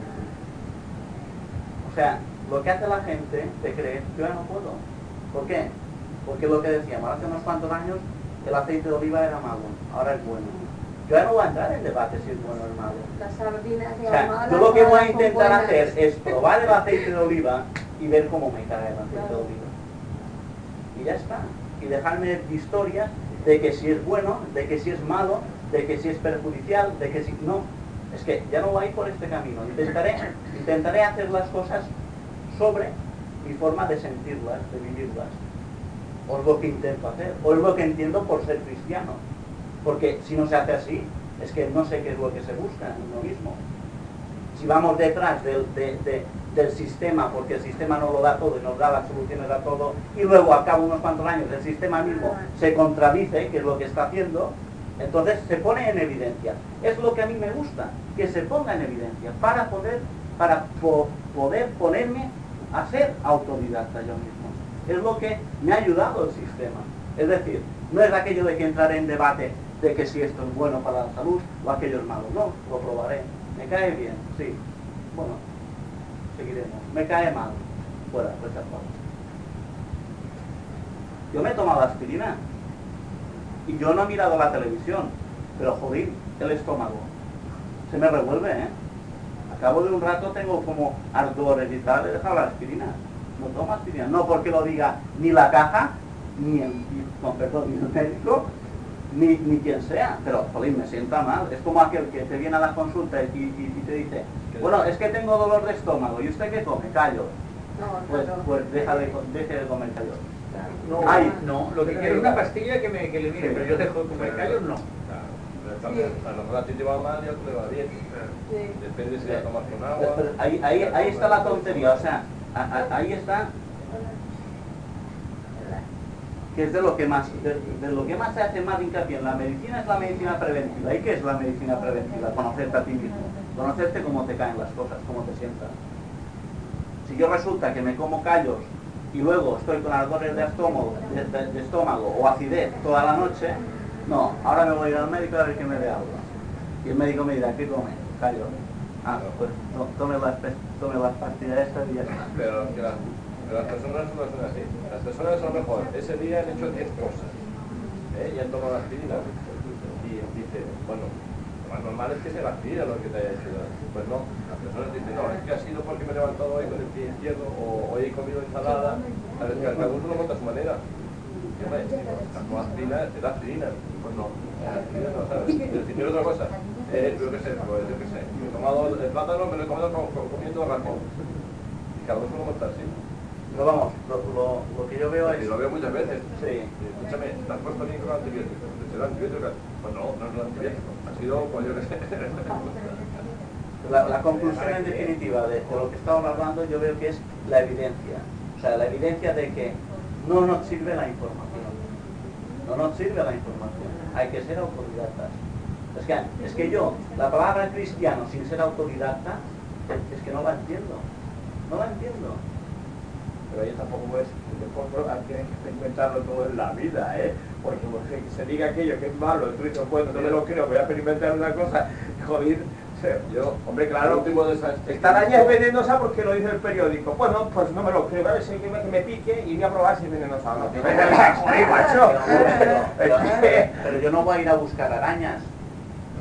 O sea, lo que hace la gente de creer, yo ya no puedo. ¿Por qué? Porque lo que decíamos, hace unos cuantos años el aceite de oliva era malo, ahora es bueno. Yo ya no voy a entrar en debate si es bueno o es malo. Las sardinas O sea, yo lo que voy a intentar hacer es probar el aceite de oliva y ver cómo me cae el aceite de oliva. Y ya está. Y dejarme historias de que si es bueno, de que si es malo, de que si es perjudicial, de que si... No, es que ya no voy a ir por este camino. Intentaré, intentaré hacer las cosas sobre mi forma de sentirlas, de vivirlas. O es lo que intento hacer, o es lo que entiendo por ser cristiano. Porque si no se hace así, es que no sé qué es lo que se busca en uno mismo. Si vamos detrás del, de, de, del sistema, porque el sistema nos lo da todo y nos da las soluciones a todo, y luego a cabo de unos cuantos años el sistema mismo se contradice, que es lo que está haciendo, entonces se pone en evidencia. Es lo que a mí me gusta, que se ponga en evidencia, para poder, para po poder ponerme a ser autodidacta yo mismo. Es lo que me ha ayudado el sistema. Es decir, no es aquello de que entraré en debate de que si esto es bueno para la salud o aquello es malo. No, lo probaré. ¿Me cae bien? Sí. Bueno, seguiremos. ¿Me cae mal? Fuera, rechazado. Yo me he tomado aspirina y yo no he mirado la televisión, pero joder, el estómago se me revuelve, ¿eh? A cabo de un rato tengo como ardores y tal, he dejado la aspirina. No tomo aspirina, no porque lo diga ni la caja, ni el, con perdón, ni el médico, ni, ni quien sea, pero joder, me sienta mal. Es como aquel que te viene a la consulta y, y, y te dice, bueno, es que tengo dolor de estómago, ¿y usted qué come? Callo. Pues, pues deja de, deje de comer callo. No, Ay, no, lo que quiero es una pastilla que, me, que le mire, sí, pero yo dejo de comer callos, no. Sí. A lo mejor a ti te va mal y a otro te va bien. Sí. Depende si la tomas con agua. Pero ahí, ahí, ahí está la tontería, o sea, a, a, ahí está, que es de lo que más, de, de lo que más se hace más hincapié en la medicina, es la medicina preventiva. ¿Y qué es la medicina preventiva? Conocerte a ti mismo, conocerte cómo te caen las cosas, cómo te sientas. Si yo resulta que me como callos y luego estoy con ardores de estómago, de, de, de estómago o acidez toda la noche, no, ahora me voy a ir al médico a ver que me dé algo. Y el médico me dirá, ¿qué come? Callo. Ah, pues to, tome, las, tome las pastillas estas y ya está. Pero, que la, pero las personas no son así. Las personas a lo mejor ese día han hecho diez cosas, ¿eh? Y han tomado la aspirina. Y dice, bueno, lo más normal es que sea la aspirina lo que te haya hecho. Pues no, las personas dicen, no, es que ha sido porque me he levantado hoy con el pie izquierdo o hoy he comido ensalada. A ver, cada uno lo monta a su manera. Y hombre, la nueva aspirina es la aspirina. Pues no, la aspirina no, ¿sabes? Es decir, otra cosa. Eh, yo qué sé, pues yo qué sé. Me he tomado el plátano, me lo he comido con, con, comiendo racón. Y cada uno lo monta así. Pero vamos, lo, lo, lo que yo veo es... Y lo veo muchas veces. Sí. Escúchame, ¿te has puesto bien con antibióticos? ¿Te el antibiótico? Pues no, no es el antibiótico. Ha sido, pues yo qué sé. La, la conclusión en definitiva de, de lo que estamos hablando yo veo que es la evidencia. O sea, la evidencia de que no nos sirve la información. No nos sirve la información. Hay que ser autodidactas. Es que, es que yo, la palabra cristiano sin ser autodidacta, es que no la entiendo. No la entiendo. Pero ahí tampoco es, hay que experimentarlo todo en la vida, ¿eh? Porque que se diga aquello que es malo, tú dices, bueno, no me lo creo, voy a experimentar una cosa, joder, yo, hombre, claro, estar allí es venenosa porque lo dice el periódico. Bueno, pues no me lo creo, a ver si que me, que me pique y voy a probar si es venenosa o no. Joder, macho. Pero, pero, pero yo no voy a ir a buscar arañas.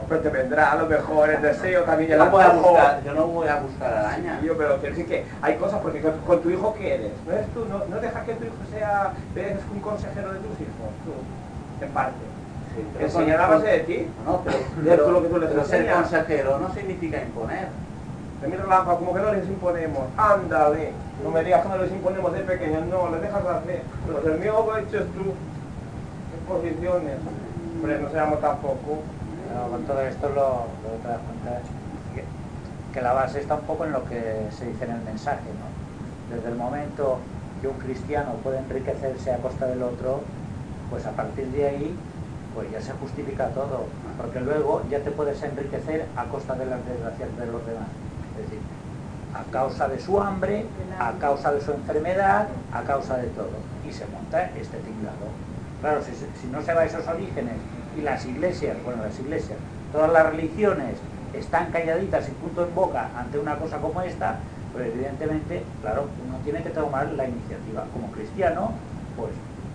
pero te vendrá a lo mejor el deseo también. Yo no voy a buscar, yo no voy a buscar araña. Yo, pero quiero decir que hay cosas, porque con, con tu hijo, ¿qué eres? ¿No eres tú? ¿No, no dejas que tu hijo sea, eres un consejero de tus hijos? Tú, en parte. Sí, Enseñar a base de ti. No, pero, de pero, tú lo que tú les pero ser enseñas. consejero no significa imponer. De mi relámpago, como que no les imponemos. Ándale. No me digas que no les imponemos de pequeños, no, les dejas hacer. Pues el mío lo echas tú. En posiciones. Hombre, no seamos tampoco. No, con todo esto lo, lo que te das cuenta es que, que la base está un poco en lo que se dice en el mensaje, ¿no? Desde el momento que un cristiano puede enriquecerse a costa del otro, pues a partir de ahí pues ya se justifica todo, porque luego ya te puedes enriquecer a costa de las desgracias de los demás. Es decir, a causa de su hambre, a causa de su enfermedad, a causa de todo. Y se monta este tinglado. Claro, si, si no se va a esos orígenes y las iglesias, bueno, las iglesias, todas las religiones están calladitas y punto en boca ante una cosa como esta, pues evidentemente, claro, uno tiene que tomar la iniciativa. Como cristiano, pues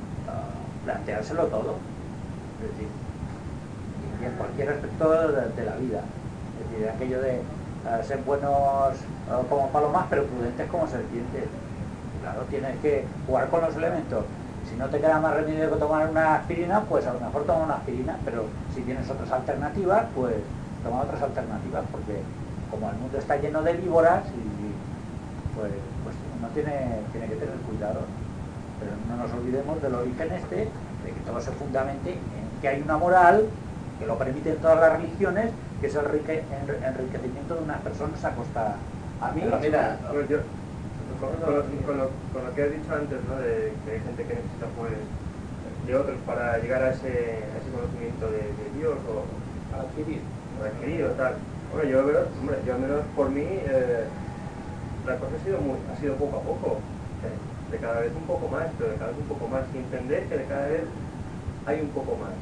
uh, planteárselo todo. Es decir, y en cualquier aspecto de, de la vida. Es decir, aquello de uh, ser buenos uh, como palomas, pero prudentes como serpientes. Claro, tienes que jugar con los elementos. Si no te queda más remedio que tomar una aspirina, pues a lo mejor toma una aspirina, pero si tienes otras alternativas, pues toma otras alternativas, porque como el mundo está lleno de víboras, y, pues, pues uno tiene, tiene que tener cuidado. Pero no nos olvidemos del origen este, de que todo se fundamente en que hay una moral, que lo permiten todas las religiones, que es el enrique, enriquecimiento de unas personas a costa... A mí, pero mira, Pues yo, con, con, lo, con, lo, con lo que has dicho antes, ¿no? De que hay gente que necesita pues de otros para llegar a ese, a ese conocimiento de, de Dios o adquirir, o adquirido, tal. Bueno, yo veo, hombre, yo al menos por mí, eh, la cosa ha sido muy, ha sido poco a poco, eh, de cada vez un poco más, pero de cada vez un poco más, y entender que de cada vez hay un poco más.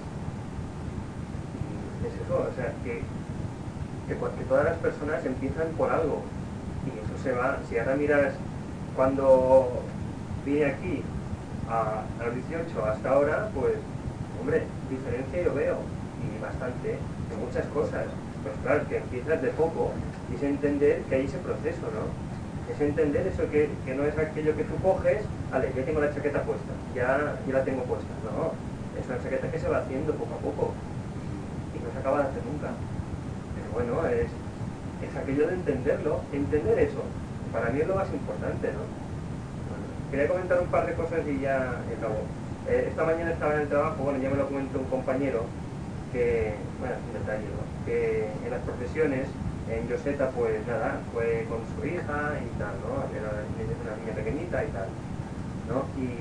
Y es eso, o sea, que, que, que todas las personas empiezan por algo, y eso se va, si ahora miras cuando vine aquí a, a los dieciocho hasta ahora, pues, hombre, diferencia yo veo, y bastante, de muchas cosas. Pues claro, que empiezas de poco, y es entender que hay ese proceso, ¿no? Es entender eso que, que no es aquello que tú coges, vale, ya tengo la chaqueta puesta, ya, ya la tengo puesta, no, es una chaqueta que se va haciendo poco a poco, y no se acaba de hacer nunca. Pero bueno, es, es aquello de entenderlo, entender eso, para mí es lo más importante, ¿no? Quería comentar un par de cosas y ya acabo. Eh, esta mañana estaba en el trabajo, bueno, ya me lo comentó un compañero, que, bueno, es un detalle, ¿no? Que en las profesiones, en Yoseta, pues nada, fue con su hija y tal, ¿no? Era una niña pequeñita y tal, ¿no? Y,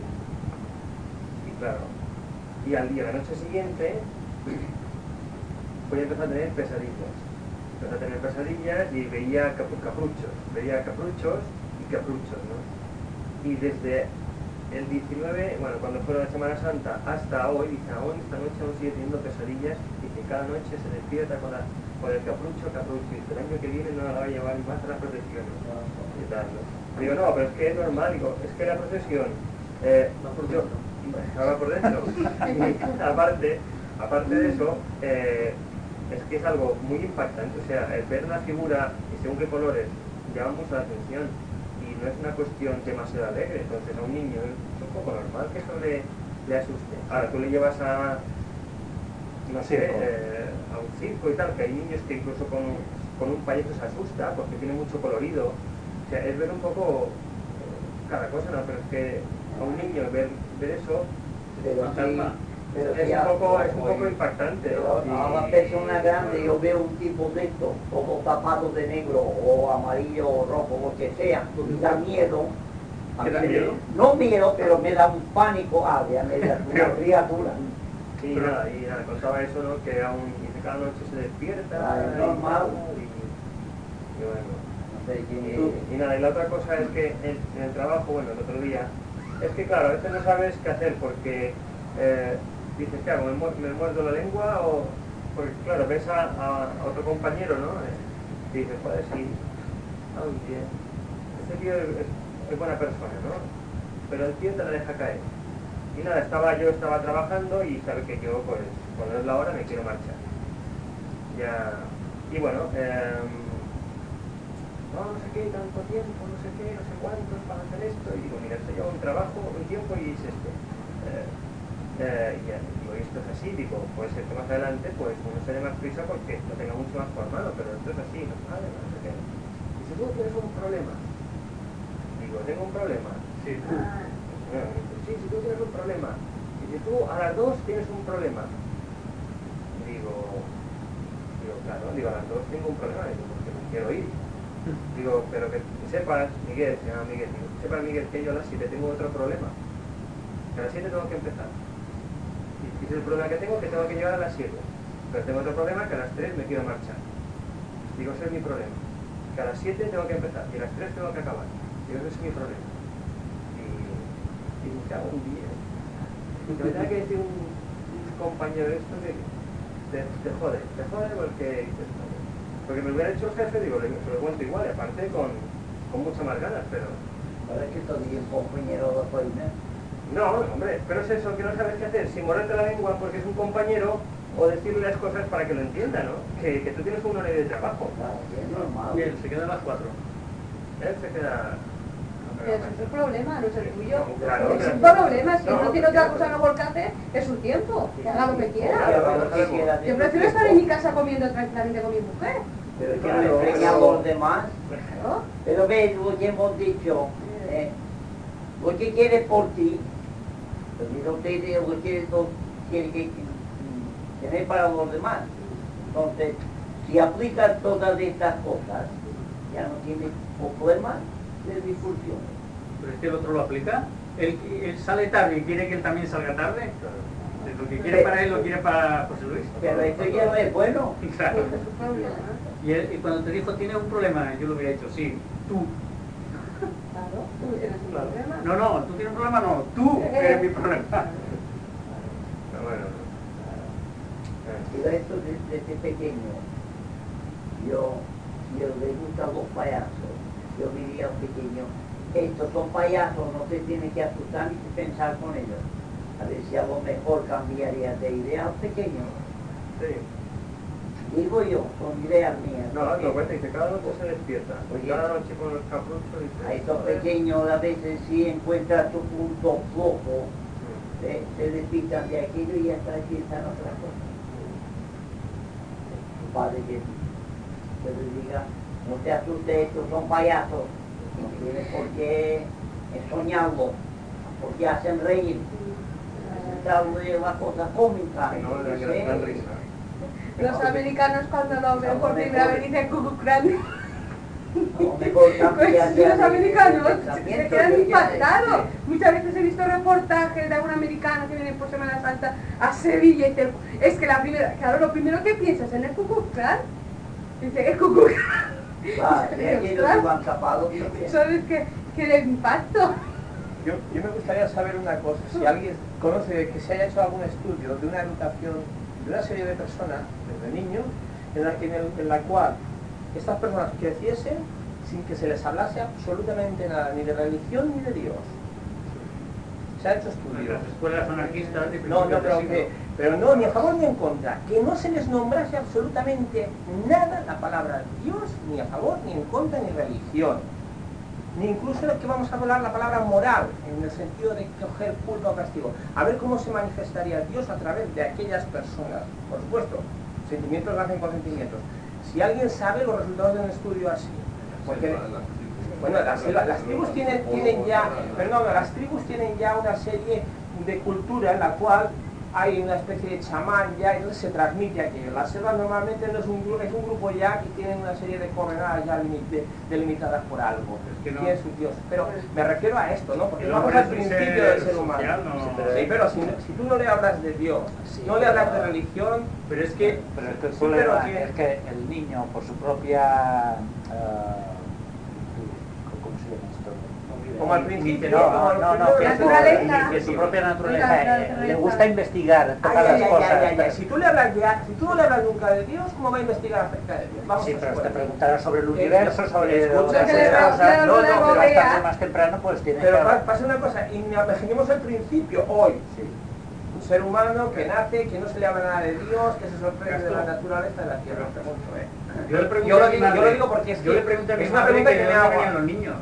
y claro, y al día, la noche siguiente, pues empezó a tener pesadillas. Empezó a tener pesadillas y veía capruchos, veía capruchos y capruchos, ¿no? Y desde el diecinueve, bueno, cuando fue la Semana Santa, hasta hoy, dice, aún esta noche aún sigue teniendo pesadillas, y que cada noche se despierta con, la, con el caprucho, caprucho, y el año que viene no la va a llevar más a la procesión, y tal, ¿no? Digo, no, pero es que es normal, digo, es que la procesión, eh, yo, ahora por dentro, y aparte, aparte de eso, eh, es que es algo muy impactante, o sea, el ver una figura, y según qué colores, llama mucho la atención, y no es una cuestión demasiado alegre, entonces a un niño es un poco normal que eso le, le asuste. Ahora tú le llevas a, no sé, eh, a un circo y tal, que hay niños que incluso con, con un payaso se asusta porque tiene mucho colorido, o sea, es ver un poco eh, cada cosa, ¿no? Pero es que a un niño ver, ver eso, pero sí, pero es, sí, un poco, es un oye, poco impactante, pero ¿no? a una persona grande yo veo un tipo de esto, todo tapado de negro o amarillo o rojo, lo que sea, y da miedo. A ¿Te mí da me- miedo? No miedo, pero me da un pánico, ah, ya me da una criatura. Y nada, y nada, contaba eso, ¿no? Que aún y cada noche se despierta Ah, es y, normal. y, y bueno. No sé Y, qué- y nada, y la otra cosa es que en, en el trabajo, bueno, el otro día, es que claro, a veces no sabes qué hacer porque eh, dices, ¿qué hago? ¿Me, mu- me muerdo la lengua? O, porque claro, ves a, a- a otro compañero, ¿no? Eh, y dices, joder, sí, ah, un tío, este tío es, es buena persona, ¿no? Pero el tío te la deja caer. Y nada, estaba, yo estaba trabajando y sabe que yo, pues, cuando es la hora me quiero marchar. ya... Y bueno, eh, no, no sé qué, tanto tiempo, no sé qué, no sé cuántos para hacer esto. Y digo, mira, esto lleva un trabajo, un tiempo y es este. Eh, eh, y ya, digo, esto es así, digo, puede ser que más adelante pues uno se dé más prisa porque lo tenga mucho más formado, pero esto es así, no vale, no sé qué. Y si tú tienes un problema, digo, tengo un problema. Sí, tú. Sí, si tú tienes un problema. Y si tú a las dos tienes un problema. Digo, digo, claro, digo, a las dos tengo un problema, digo, porque me quiero ir. Digo, pero que sepas, Miguel, se llama Miguel, digo, sepas, Miguel, que yo a las siete tengo otro problema. Que a las siete tengo que empezar. Y si es el problema que tengo, que tengo que llegar a las siete. Pero tengo otro problema, que a las tres me quiero marchar. Digo, ese es mi problema. Que a las siete tengo que empezar y a las tres tengo que acabar. Digo, ese es mi problema. Y, y me cago un día. Y que me tenga que decir un, un compañero de esto que te, te jode, te jode porque dices, porque me hubiera hecho el jefe, digo, le, se lo cuento igual, y aparte con, con muchas más ganas, pero... ¿Para qué te digo compañero de faena? No, hombre, pero es eso, que no sabes qué hacer, si morderte la lengua porque es un compañero, o decirle las cosas para que lo entienda, ¿no? Que, que tú tienes un horario de trabajo. Claro, es normal. Bien, se quedan las cuatro. Él se queda... Pero ese es el problema, no es el tuyo. Claro, Es un claro. problema, si No, uno tiene otra claro. cosa mejor que hacer, es su tiempo, que haga lo que quiera. Claro, claro. Yo prefiero estar en mi casa comiendo tranquilamente con mi mujer. Pero que Claro, no enseña a pero- los demás. Claro. Pero ves lo que hemos dicho, eh, lo que quiere por ti, pero te dice lo que quiere, lo quiere que, mm, tener para los demás. Entonces, si aplicas todas estas cosas, ya no tienes problemas de disfunción. Pero es que el otro lo aplica. Él, él sale tarde y quiere que él también salga tarde. Lo que quiere para él lo quiere para José Luis. Pero esto ya no es bueno. Claro. Ese es su problema. Y, él, y cuando te dijo, tienes un problema, yo lo hubiera dicho, sí, tú. Claro, tú tienes un Claro. problema. No, no, tú tienes un problema, no, tú eres mi problema. Pero bueno, Pero esto desde, desde pequeño, yo, yo le gustan los payasos, yo diría al pequeño, estos son payasos, no te tienes que asustar ni que pensar con ellos. A ver si a lo mejor cambiaría de idea al pequeño. sí. Digo yo, con ideas mías. No, porque no cuenta, dice, cada noche se despierta. Oye. Cada noche con los capuchos y a estos pequeños a veces si encuentran su punto flojo, se, se despistan de aquello y hasta empiezan otra cosa. Tu padre que, que le diga, no te asustes, estos son payasos, no tienes por qué soñarlo, porque hacen reír, darle las cosas cómicas. No, yo la qué gran, gran sé. risa. Los americanos cuando lo ven por primera vez dicen cucucrán. A lo mejor cambia Pues ya los de- americanos de se pensamiento, quedan yo qué sé. impactados. Muchas veces he visto reportajes de algún americano que viene por Semana Santa a Sevilla y te- es que la primera, claro, lo primero que piensas en el cucucrán. Dice, es cucucrán. Va, de aquellos que van tapados también. ¿Sabes qué? Que de impacto. Yo, yo me gustaría saber una cosa, si alguien conoce que se haya hecho algún estudio de una educación de una serie de personas, desde niños, en la, en el- en la cual estas personas creciesen sin que se les hablase absolutamente nada, ni de religión ni de Dios. Se ha hecho estudios. Las escuelas anarquistas de No, no, principios pero, del que, siglo. pero no, ni a favor ni en contra. Que no se les nombrase absolutamente nada la palabra Dios, ni a favor, ni en contra, ni religión. Ni incluso lo que vamos a hablar la palabra moral, en el sentido de coger culpa o castigo. A ver cómo se manifestaría Dios a través de aquellas personas. Por supuesto, sentimientos nacen con sentimientos. Si alguien sabe los resultados de un estudio así, porque... Bueno, las, las tribus tienen, tienen ya, perdón, las tribus tienen ya una serie de cultura en la cual hay una especie de chamán ya, entonces se transmite aquello. La selva normalmente no es un, gru- es un grupo ya que tienen una serie de coordenadas ya limi- de- delimitadas por algo, Es que no. tienen sus dioses. Pero me refiero a esto, ¿no? Porque El vamos hombre al es un principio ser del ser humano. social, no- Sí, pero si, no- si tú no le hablas de Dios, no le hablas de religión, Pero es que Pero es que el Sí, problema pero que- es que el niño, por su propia... ah, ¿cómo se llama esto? como al principio, No, como al no, no, que primero- Naturaleza. que su propia La naturaleza eh, naturaleza. le gusta investigar Ay, todas ay, las ay, cosas. ay, ay, ay. Si tú le hablas ya, si tú no le hablas nunca de Dios, ¿cómo va a investigar acerca de Dios? Vamos Sí, a pero te suponer. preguntará sobre el universo, sobre Escucha, otras que le cosas, preguntan no, lo no, de pero Gobea. bastante más temprano pues tiene Pero que... pa- pasa una cosa, imaginemos el principio, hoy. Un ser humano que nace, que no se le habla nada de Dios, que se sorprende de la naturaleza de la tierra. Pregunto, ¿eh? Yo le pregunto yo lo a mi digo, madre, yo lo digo porque es, yo que le pregunté a mi es una madre pregunta que que, de me dónde hago. venían los niños.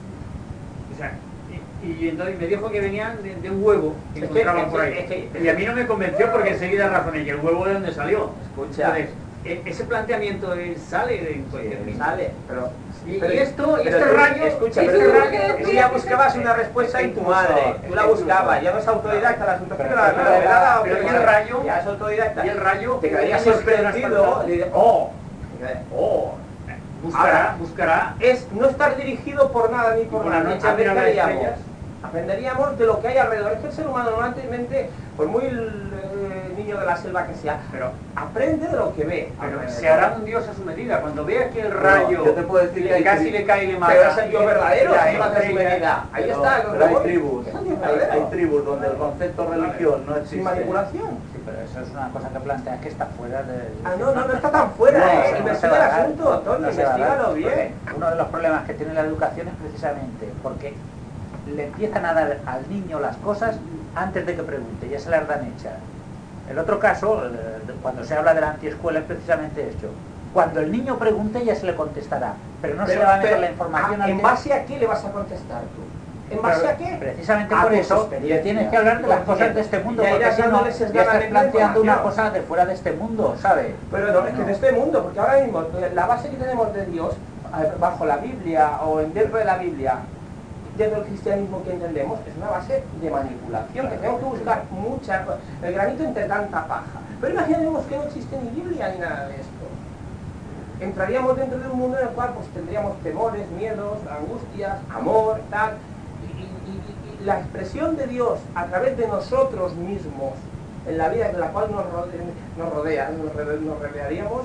O sea, y, y entonces me dijo que venían de, de un huevo que Es que- encontraban es por que- ahí. es que- Y a mí no me convenció porque enseguida razoné, ¿y el huevo de dónde salió? Escucha. Entonces, e- ese planteamiento eh, sale de cualquier Sí, niño. sale, pero... Y, pero- y esto, y pero este tú- rayo, escucha, este pero tú- rayo, tú ya buscabas una respuesta en tu madre, tú la buscabas, ya no es autodidacta el asunto, pero la Pero- verdad, pero y el rayo, ya es autodidacta, y el rayo, te quedarías un niño piedras sorprendido, plantadas. y dices, oh, oh, buscará, ahora, buscará, es no estar dirigido por nada ni por por la nadie, noche a mirar las aprenderíamos, estrellas. aprenderíamos de lo que hay alrededor. Es que el ser humano normalmente, por muy eh, niño de la selva que sea, pero aprende de lo que ve. Pero alrededor. se hará un dios a su medida. Cuando vea que el rayo yo te puedo decir le- que hay casi tri- le cae y le mata. Pero es el Dios verdadero, Ya, si no hace su estrella, medida. Ahí Pero- está, pero donde hay voy. tribus, Es el Dios hay, hay verdadero. tribus donde el concepto religión no Sin existe. manipulación. Sí, pero eso es una cosa que planteas que está fuera de... Ah, no, no, no está tan fuera, No, eh. no se Investiga va a el dar, asunto, Antonio, no se va a dar, investigalo bien. porque uno de los problemas que tiene la educación es precisamente porque le empiezan a dar al niño las cosas antes de que pregunte, ya se las dan hechas. El otro caso, eh, cuando se habla de la antiescuela, es precisamente esto. Cuando el niño pregunte ya se le contestará, pero no se Pero- le va a meter pero, la información ah, al ¿en niño. base a qué le vas a contestar tú? ¿En base Pero a qué? Precisamente A por tus eso le experiencias. tienes que hablar de las Porque cosas de este mundo, ya porque irás si no, dándole ya sesgadamente estás planteando una información. cosa de fuera de este mundo, ¿sabes? Pero no, es que de este mundo, porque ahora mismo eh, la base que tenemos de Dios, eh, bajo la Biblia o en dentro de la Biblia, dentro del cristianismo que entendemos, es una base de manipulación, que tenemos que buscar mucha, el granito entre tanta paja. Pero imaginemos que no existe ni Biblia ni nada de esto. Entraríamos dentro de un mundo en el cual pues tendríamos temores, miedos, angustias, amor, tal, y, y- y- y la expresión de Dios a través de nosotros mismos, en la vida en la cual nos rodea, nos, rodea, nos, rode- nos rodearíamos,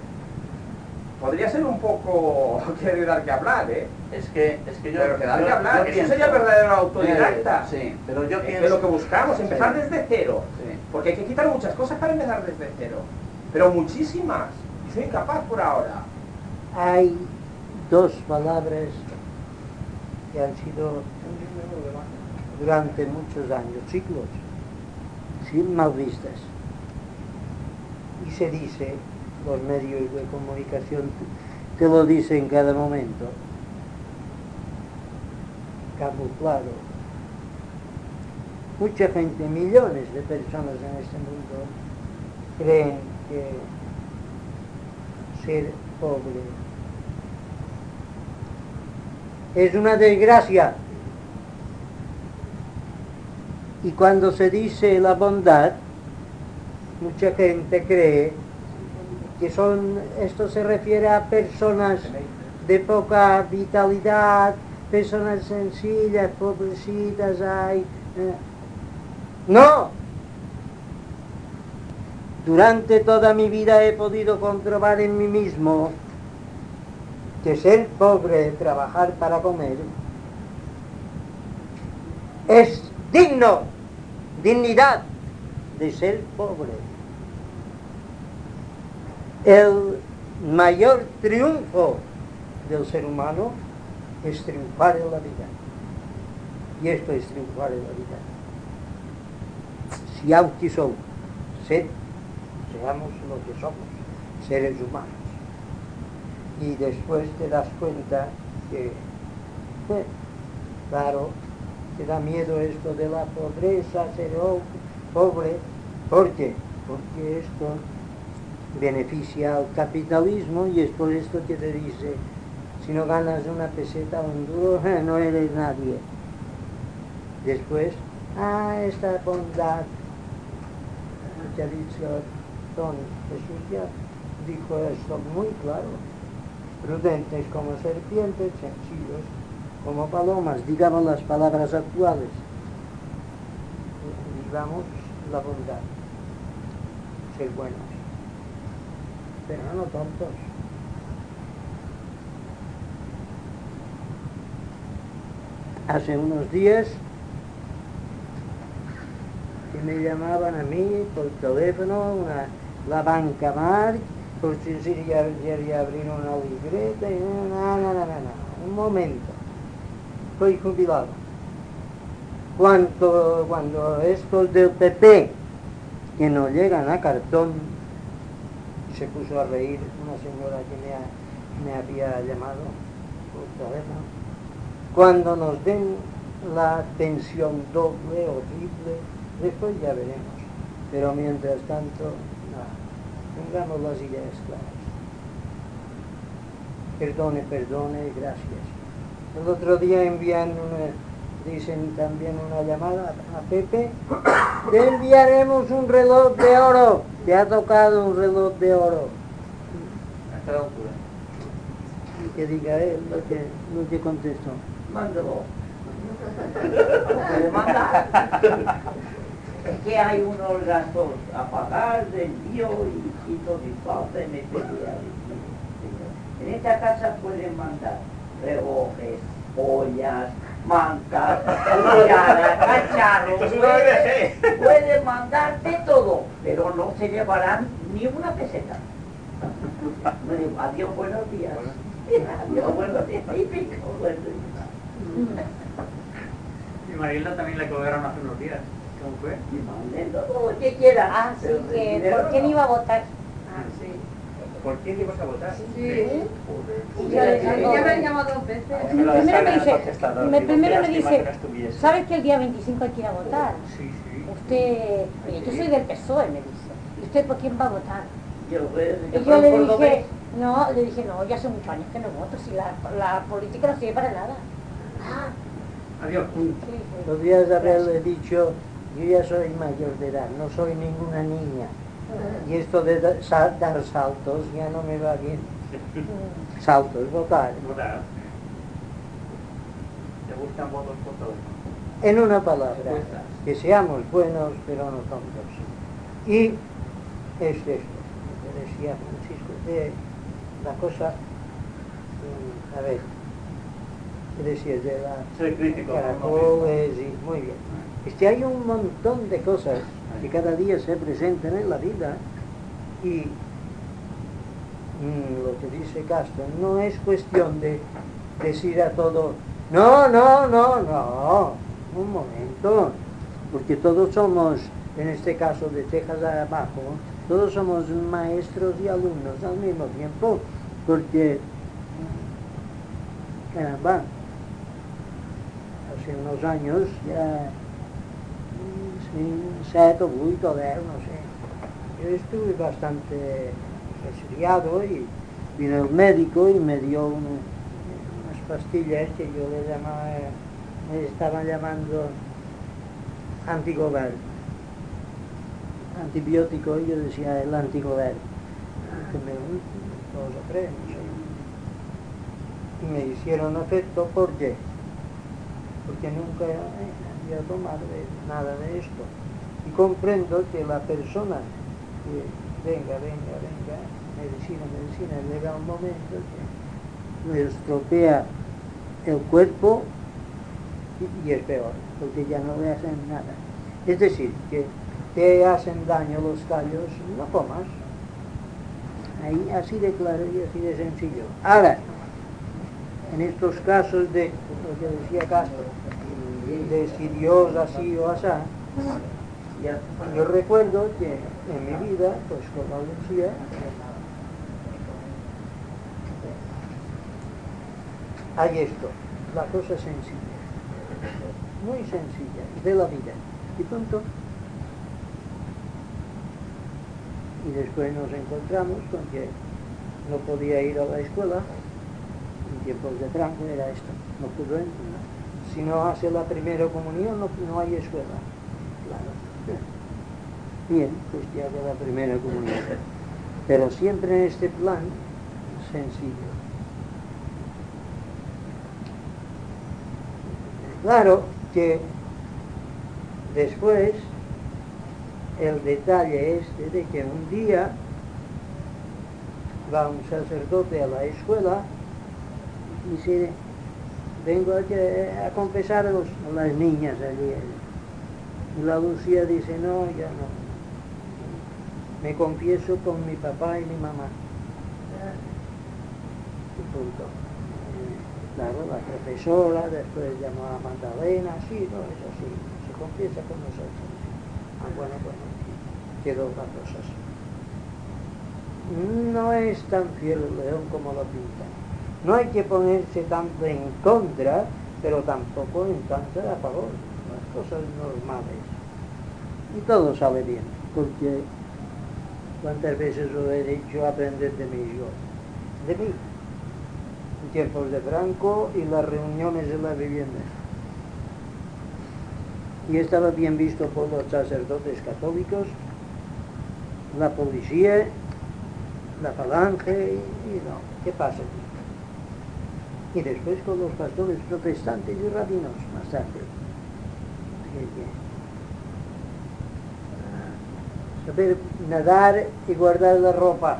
podría ser un poco querer dar que hablar, ¿eh? Es que, es que yo... Pero que dar yo- que hablar, yo eso pienso- sería verdadero autodidacta. Eh, sí, pero yo Es pienso... que es lo que buscamos, empezar Sí. desde cero. Sí. Porque hay que quitar muchas cosas para empezar desde cero. Pero muchísimas. Y soy incapaz por ahora. Hay dos palabras que han sido durante muchos años, siglos, sin mal vistas. Y se dice, los medios de comunicación te lo dicen en cada momento, camuflado. Mucha gente, millones de personas en este mundo, creen que ser pobre es una desgracia. Y cuando se dice la bondad, mucha gente cree que son, esto se refiere a personas de poca vitalidad, personas sencillas, pobrecitas, ay, eh. ¡No! Durante toda mi vida he podido comprobar en mí mismo que ser pobre, trabajar para comer, es digno, dignidad de ser pobre. El mayor triunfo del ser humano es triunfar en la vida. Y esto es triunfar en la vida. Si aunque somos, ser, seamos lo que somos, seres humanos. Y después te das cuenta que, eh, claro, te da miedo esto de la pobreza, ser pobre. ¿Por qué? Porque esto beneficia al capitalismo y es por esto que te dice, si no ganas una peseta o un duro, eh, no eres nadie. Después, ah, esta bondad, que ha dicho don Jesús ya dijo esto muy claro, prudentes como serpientes, sencillos como palomas, digamos las palabras actuales, digamos la bondad, ser buenos, pero no tontos. Hace unos días que me llamaban a mí por teléfono, una, la banca Marc, por si ya, ya, ya abrir una libreta, y no, no, no, no, no, un momento, estoy jubilado. Cuando, cuando estos del P P que no llegan a cartón. Se puso a reír una señora que me, ha, me había llamado por teléfono. Cuando nos den la pensión doble o triple, después ya veremos. Pero mientras tanto, nada, tengamos las ideas claras. Perdone, perdone, gracias. El otro día envían una, dicen también una llamada a Pepe, te enviaremos un reloj de oro, te ha tocado un reloj de oro. Hasta la altura. Y que diga él lo que, lo que contestó. Mándalo. No puede mandar. Es que hay unos gastos a pagar de envío y, y todo y falta y me pedía. En esta casa pueden mandar relojes, ollas, mantas, cucharas, cacharros, pueden, pueden mandar de todo, pero no se llevarán ni una peseta. Me digo, adiós, buenos días. Adiós, buenos días. Y pico, buenos días. Y Mariela también la colgaron hace unos días. ¿Cómo fue? Y manden todo lo que quieran. Ah, sí, pero que dinero ¿por quién no. iba a votar? Ah, sí. ¿Por quién ibas a votar? Sí. Y Ya, yo le ya, digo- ya me han llamado dos veces. Y primero me dice, me primero me dice, ¿sabes que el día veinticinco hay que ir a votar? Sí, sí. Usted, oye, yo soy del P S O E, me dice. ¿Y usted por quién va a votar? Yo, pues, Y yo por le Cordobés. dije, no, le dije, no, ya hace muchos años que no voto, si la, la política no sirve para nada. Ah, Adiós. sí, sí. Podrías haberle dicho, yo ya soy mayor de edad, no soy ninguna niña. Y esto de da- sal- dar saltos ya no me va bien. Saltos, votar. Votar. ¿Te gustan votos por todo? En una palabra, Respuestas. que seamos buenos pero no tontos. Y es esto, que decía Francisco, de la cosa, mm, a ver, que decía de la Soy crítico. caracoles y muy bien. Es que hay un montón de cosas que cada día se presentan en la vida y mm, lo que dice Castro no es cuestión de decir a todo, no, no, no, no, un momento, porque todos somos, en este caso de Texas abajo, todos somos maestros y alumnos al mismo tiempo, porque, caramba, hace unos años ya, sin set o ocho, no sé, yo estuve bastante resfriado y vino el médico y me dio una, unas pastillas que yo le llamaba, me estaban llamando antigover, antibiótico, y yo decía el antigover, que me dos o tres, no sé. Y me hicieron efecto, ¿por qué? Porque nunca había tomado de, nada de esto. Y comprendo que la persona que venga, venga, venga, medicina, medicina, llega un momento que le estropea el cuerpo y, y es peor, porque ya no le hacen nada. Es decir, que te hacen daño los callos, no comas. Ahí, así de claro y así de sencillo. Ahora, en estos casos de lo que decía Castro, de si Dios así o asá, yo recuerdo que en mi vida, pues como decía, hay esto, la cosa sencilla, muy sencilla, de la vida, y punto. Y después nos encontramos con que no podía ir a la escuela, en tiempos de Franco era esto, no pudo entrar. Si no hace la primera comunión no, no hay escuela. Claro. Bien, pues ya de la primera comunión. Pero siempre en este plan sencillo. Claro que después el detalle este de que un día va un sacerdote a la escuela y dice, vengo aquí a, a confesaros a las niñas allí. Y la Lucía dice, no, ya no. Me confieso con mi papá y mi mamá. Y punto. Claro, la profesora después llamó a Magdalena, sí, no, es así, se confiesa con nosotros. Ah, bueno, bueno. quedó la cosa así. No es tan fiel el león como lo pintan. No hay que ponerse tanto en contra, pero tampoco en tanto a favor. Las cosas normales. Y todo sale bien, porque cuántas veces os he dicho aprender de mí yo. De mí. En tiempos de Franco y las reuniones en las viviendas. Y estaba bien visto por los sacerdotes católicos, la policía, la falange, y no, ¿qué pasa aquí? Y después con los pastores protestantes y rabinos, más tarde. Saber nadar y guardar la ropa.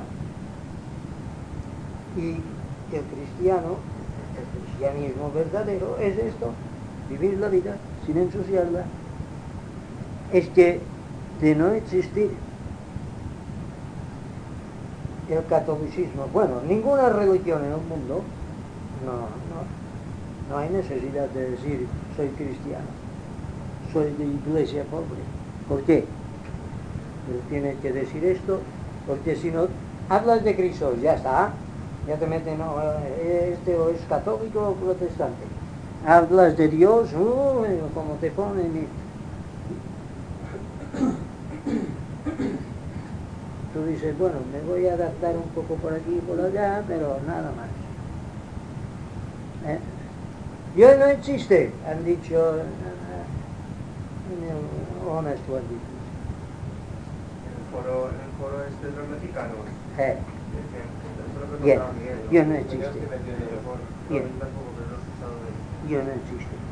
Y el cristiano, el cristianismo verdadero es esto, vivir la vida sin ensuciarla. Es que de no existir el catolicismo, bueno, ninguna religión en el mundo, no, no, no hay necesidad de decir soy cristiano, soy de iglesia pobre. ¿Por qué? Pero tienes que decir esto, porque si no, hablas de Cristo, ya está, ya te meten, no, este o es católico o protestante. Hablas de Dios, uh, como te ponen. Y... tú dices, bueno, me voy a adaptar un poco por aquí y por allá, pero nada más. ¿Eh? Dios no existe, han dicho en el honesto, han dicho. En el foro, en el foro este de los mexicanos. Eh. Bien, Dios no existe. Bien. Dios no existe.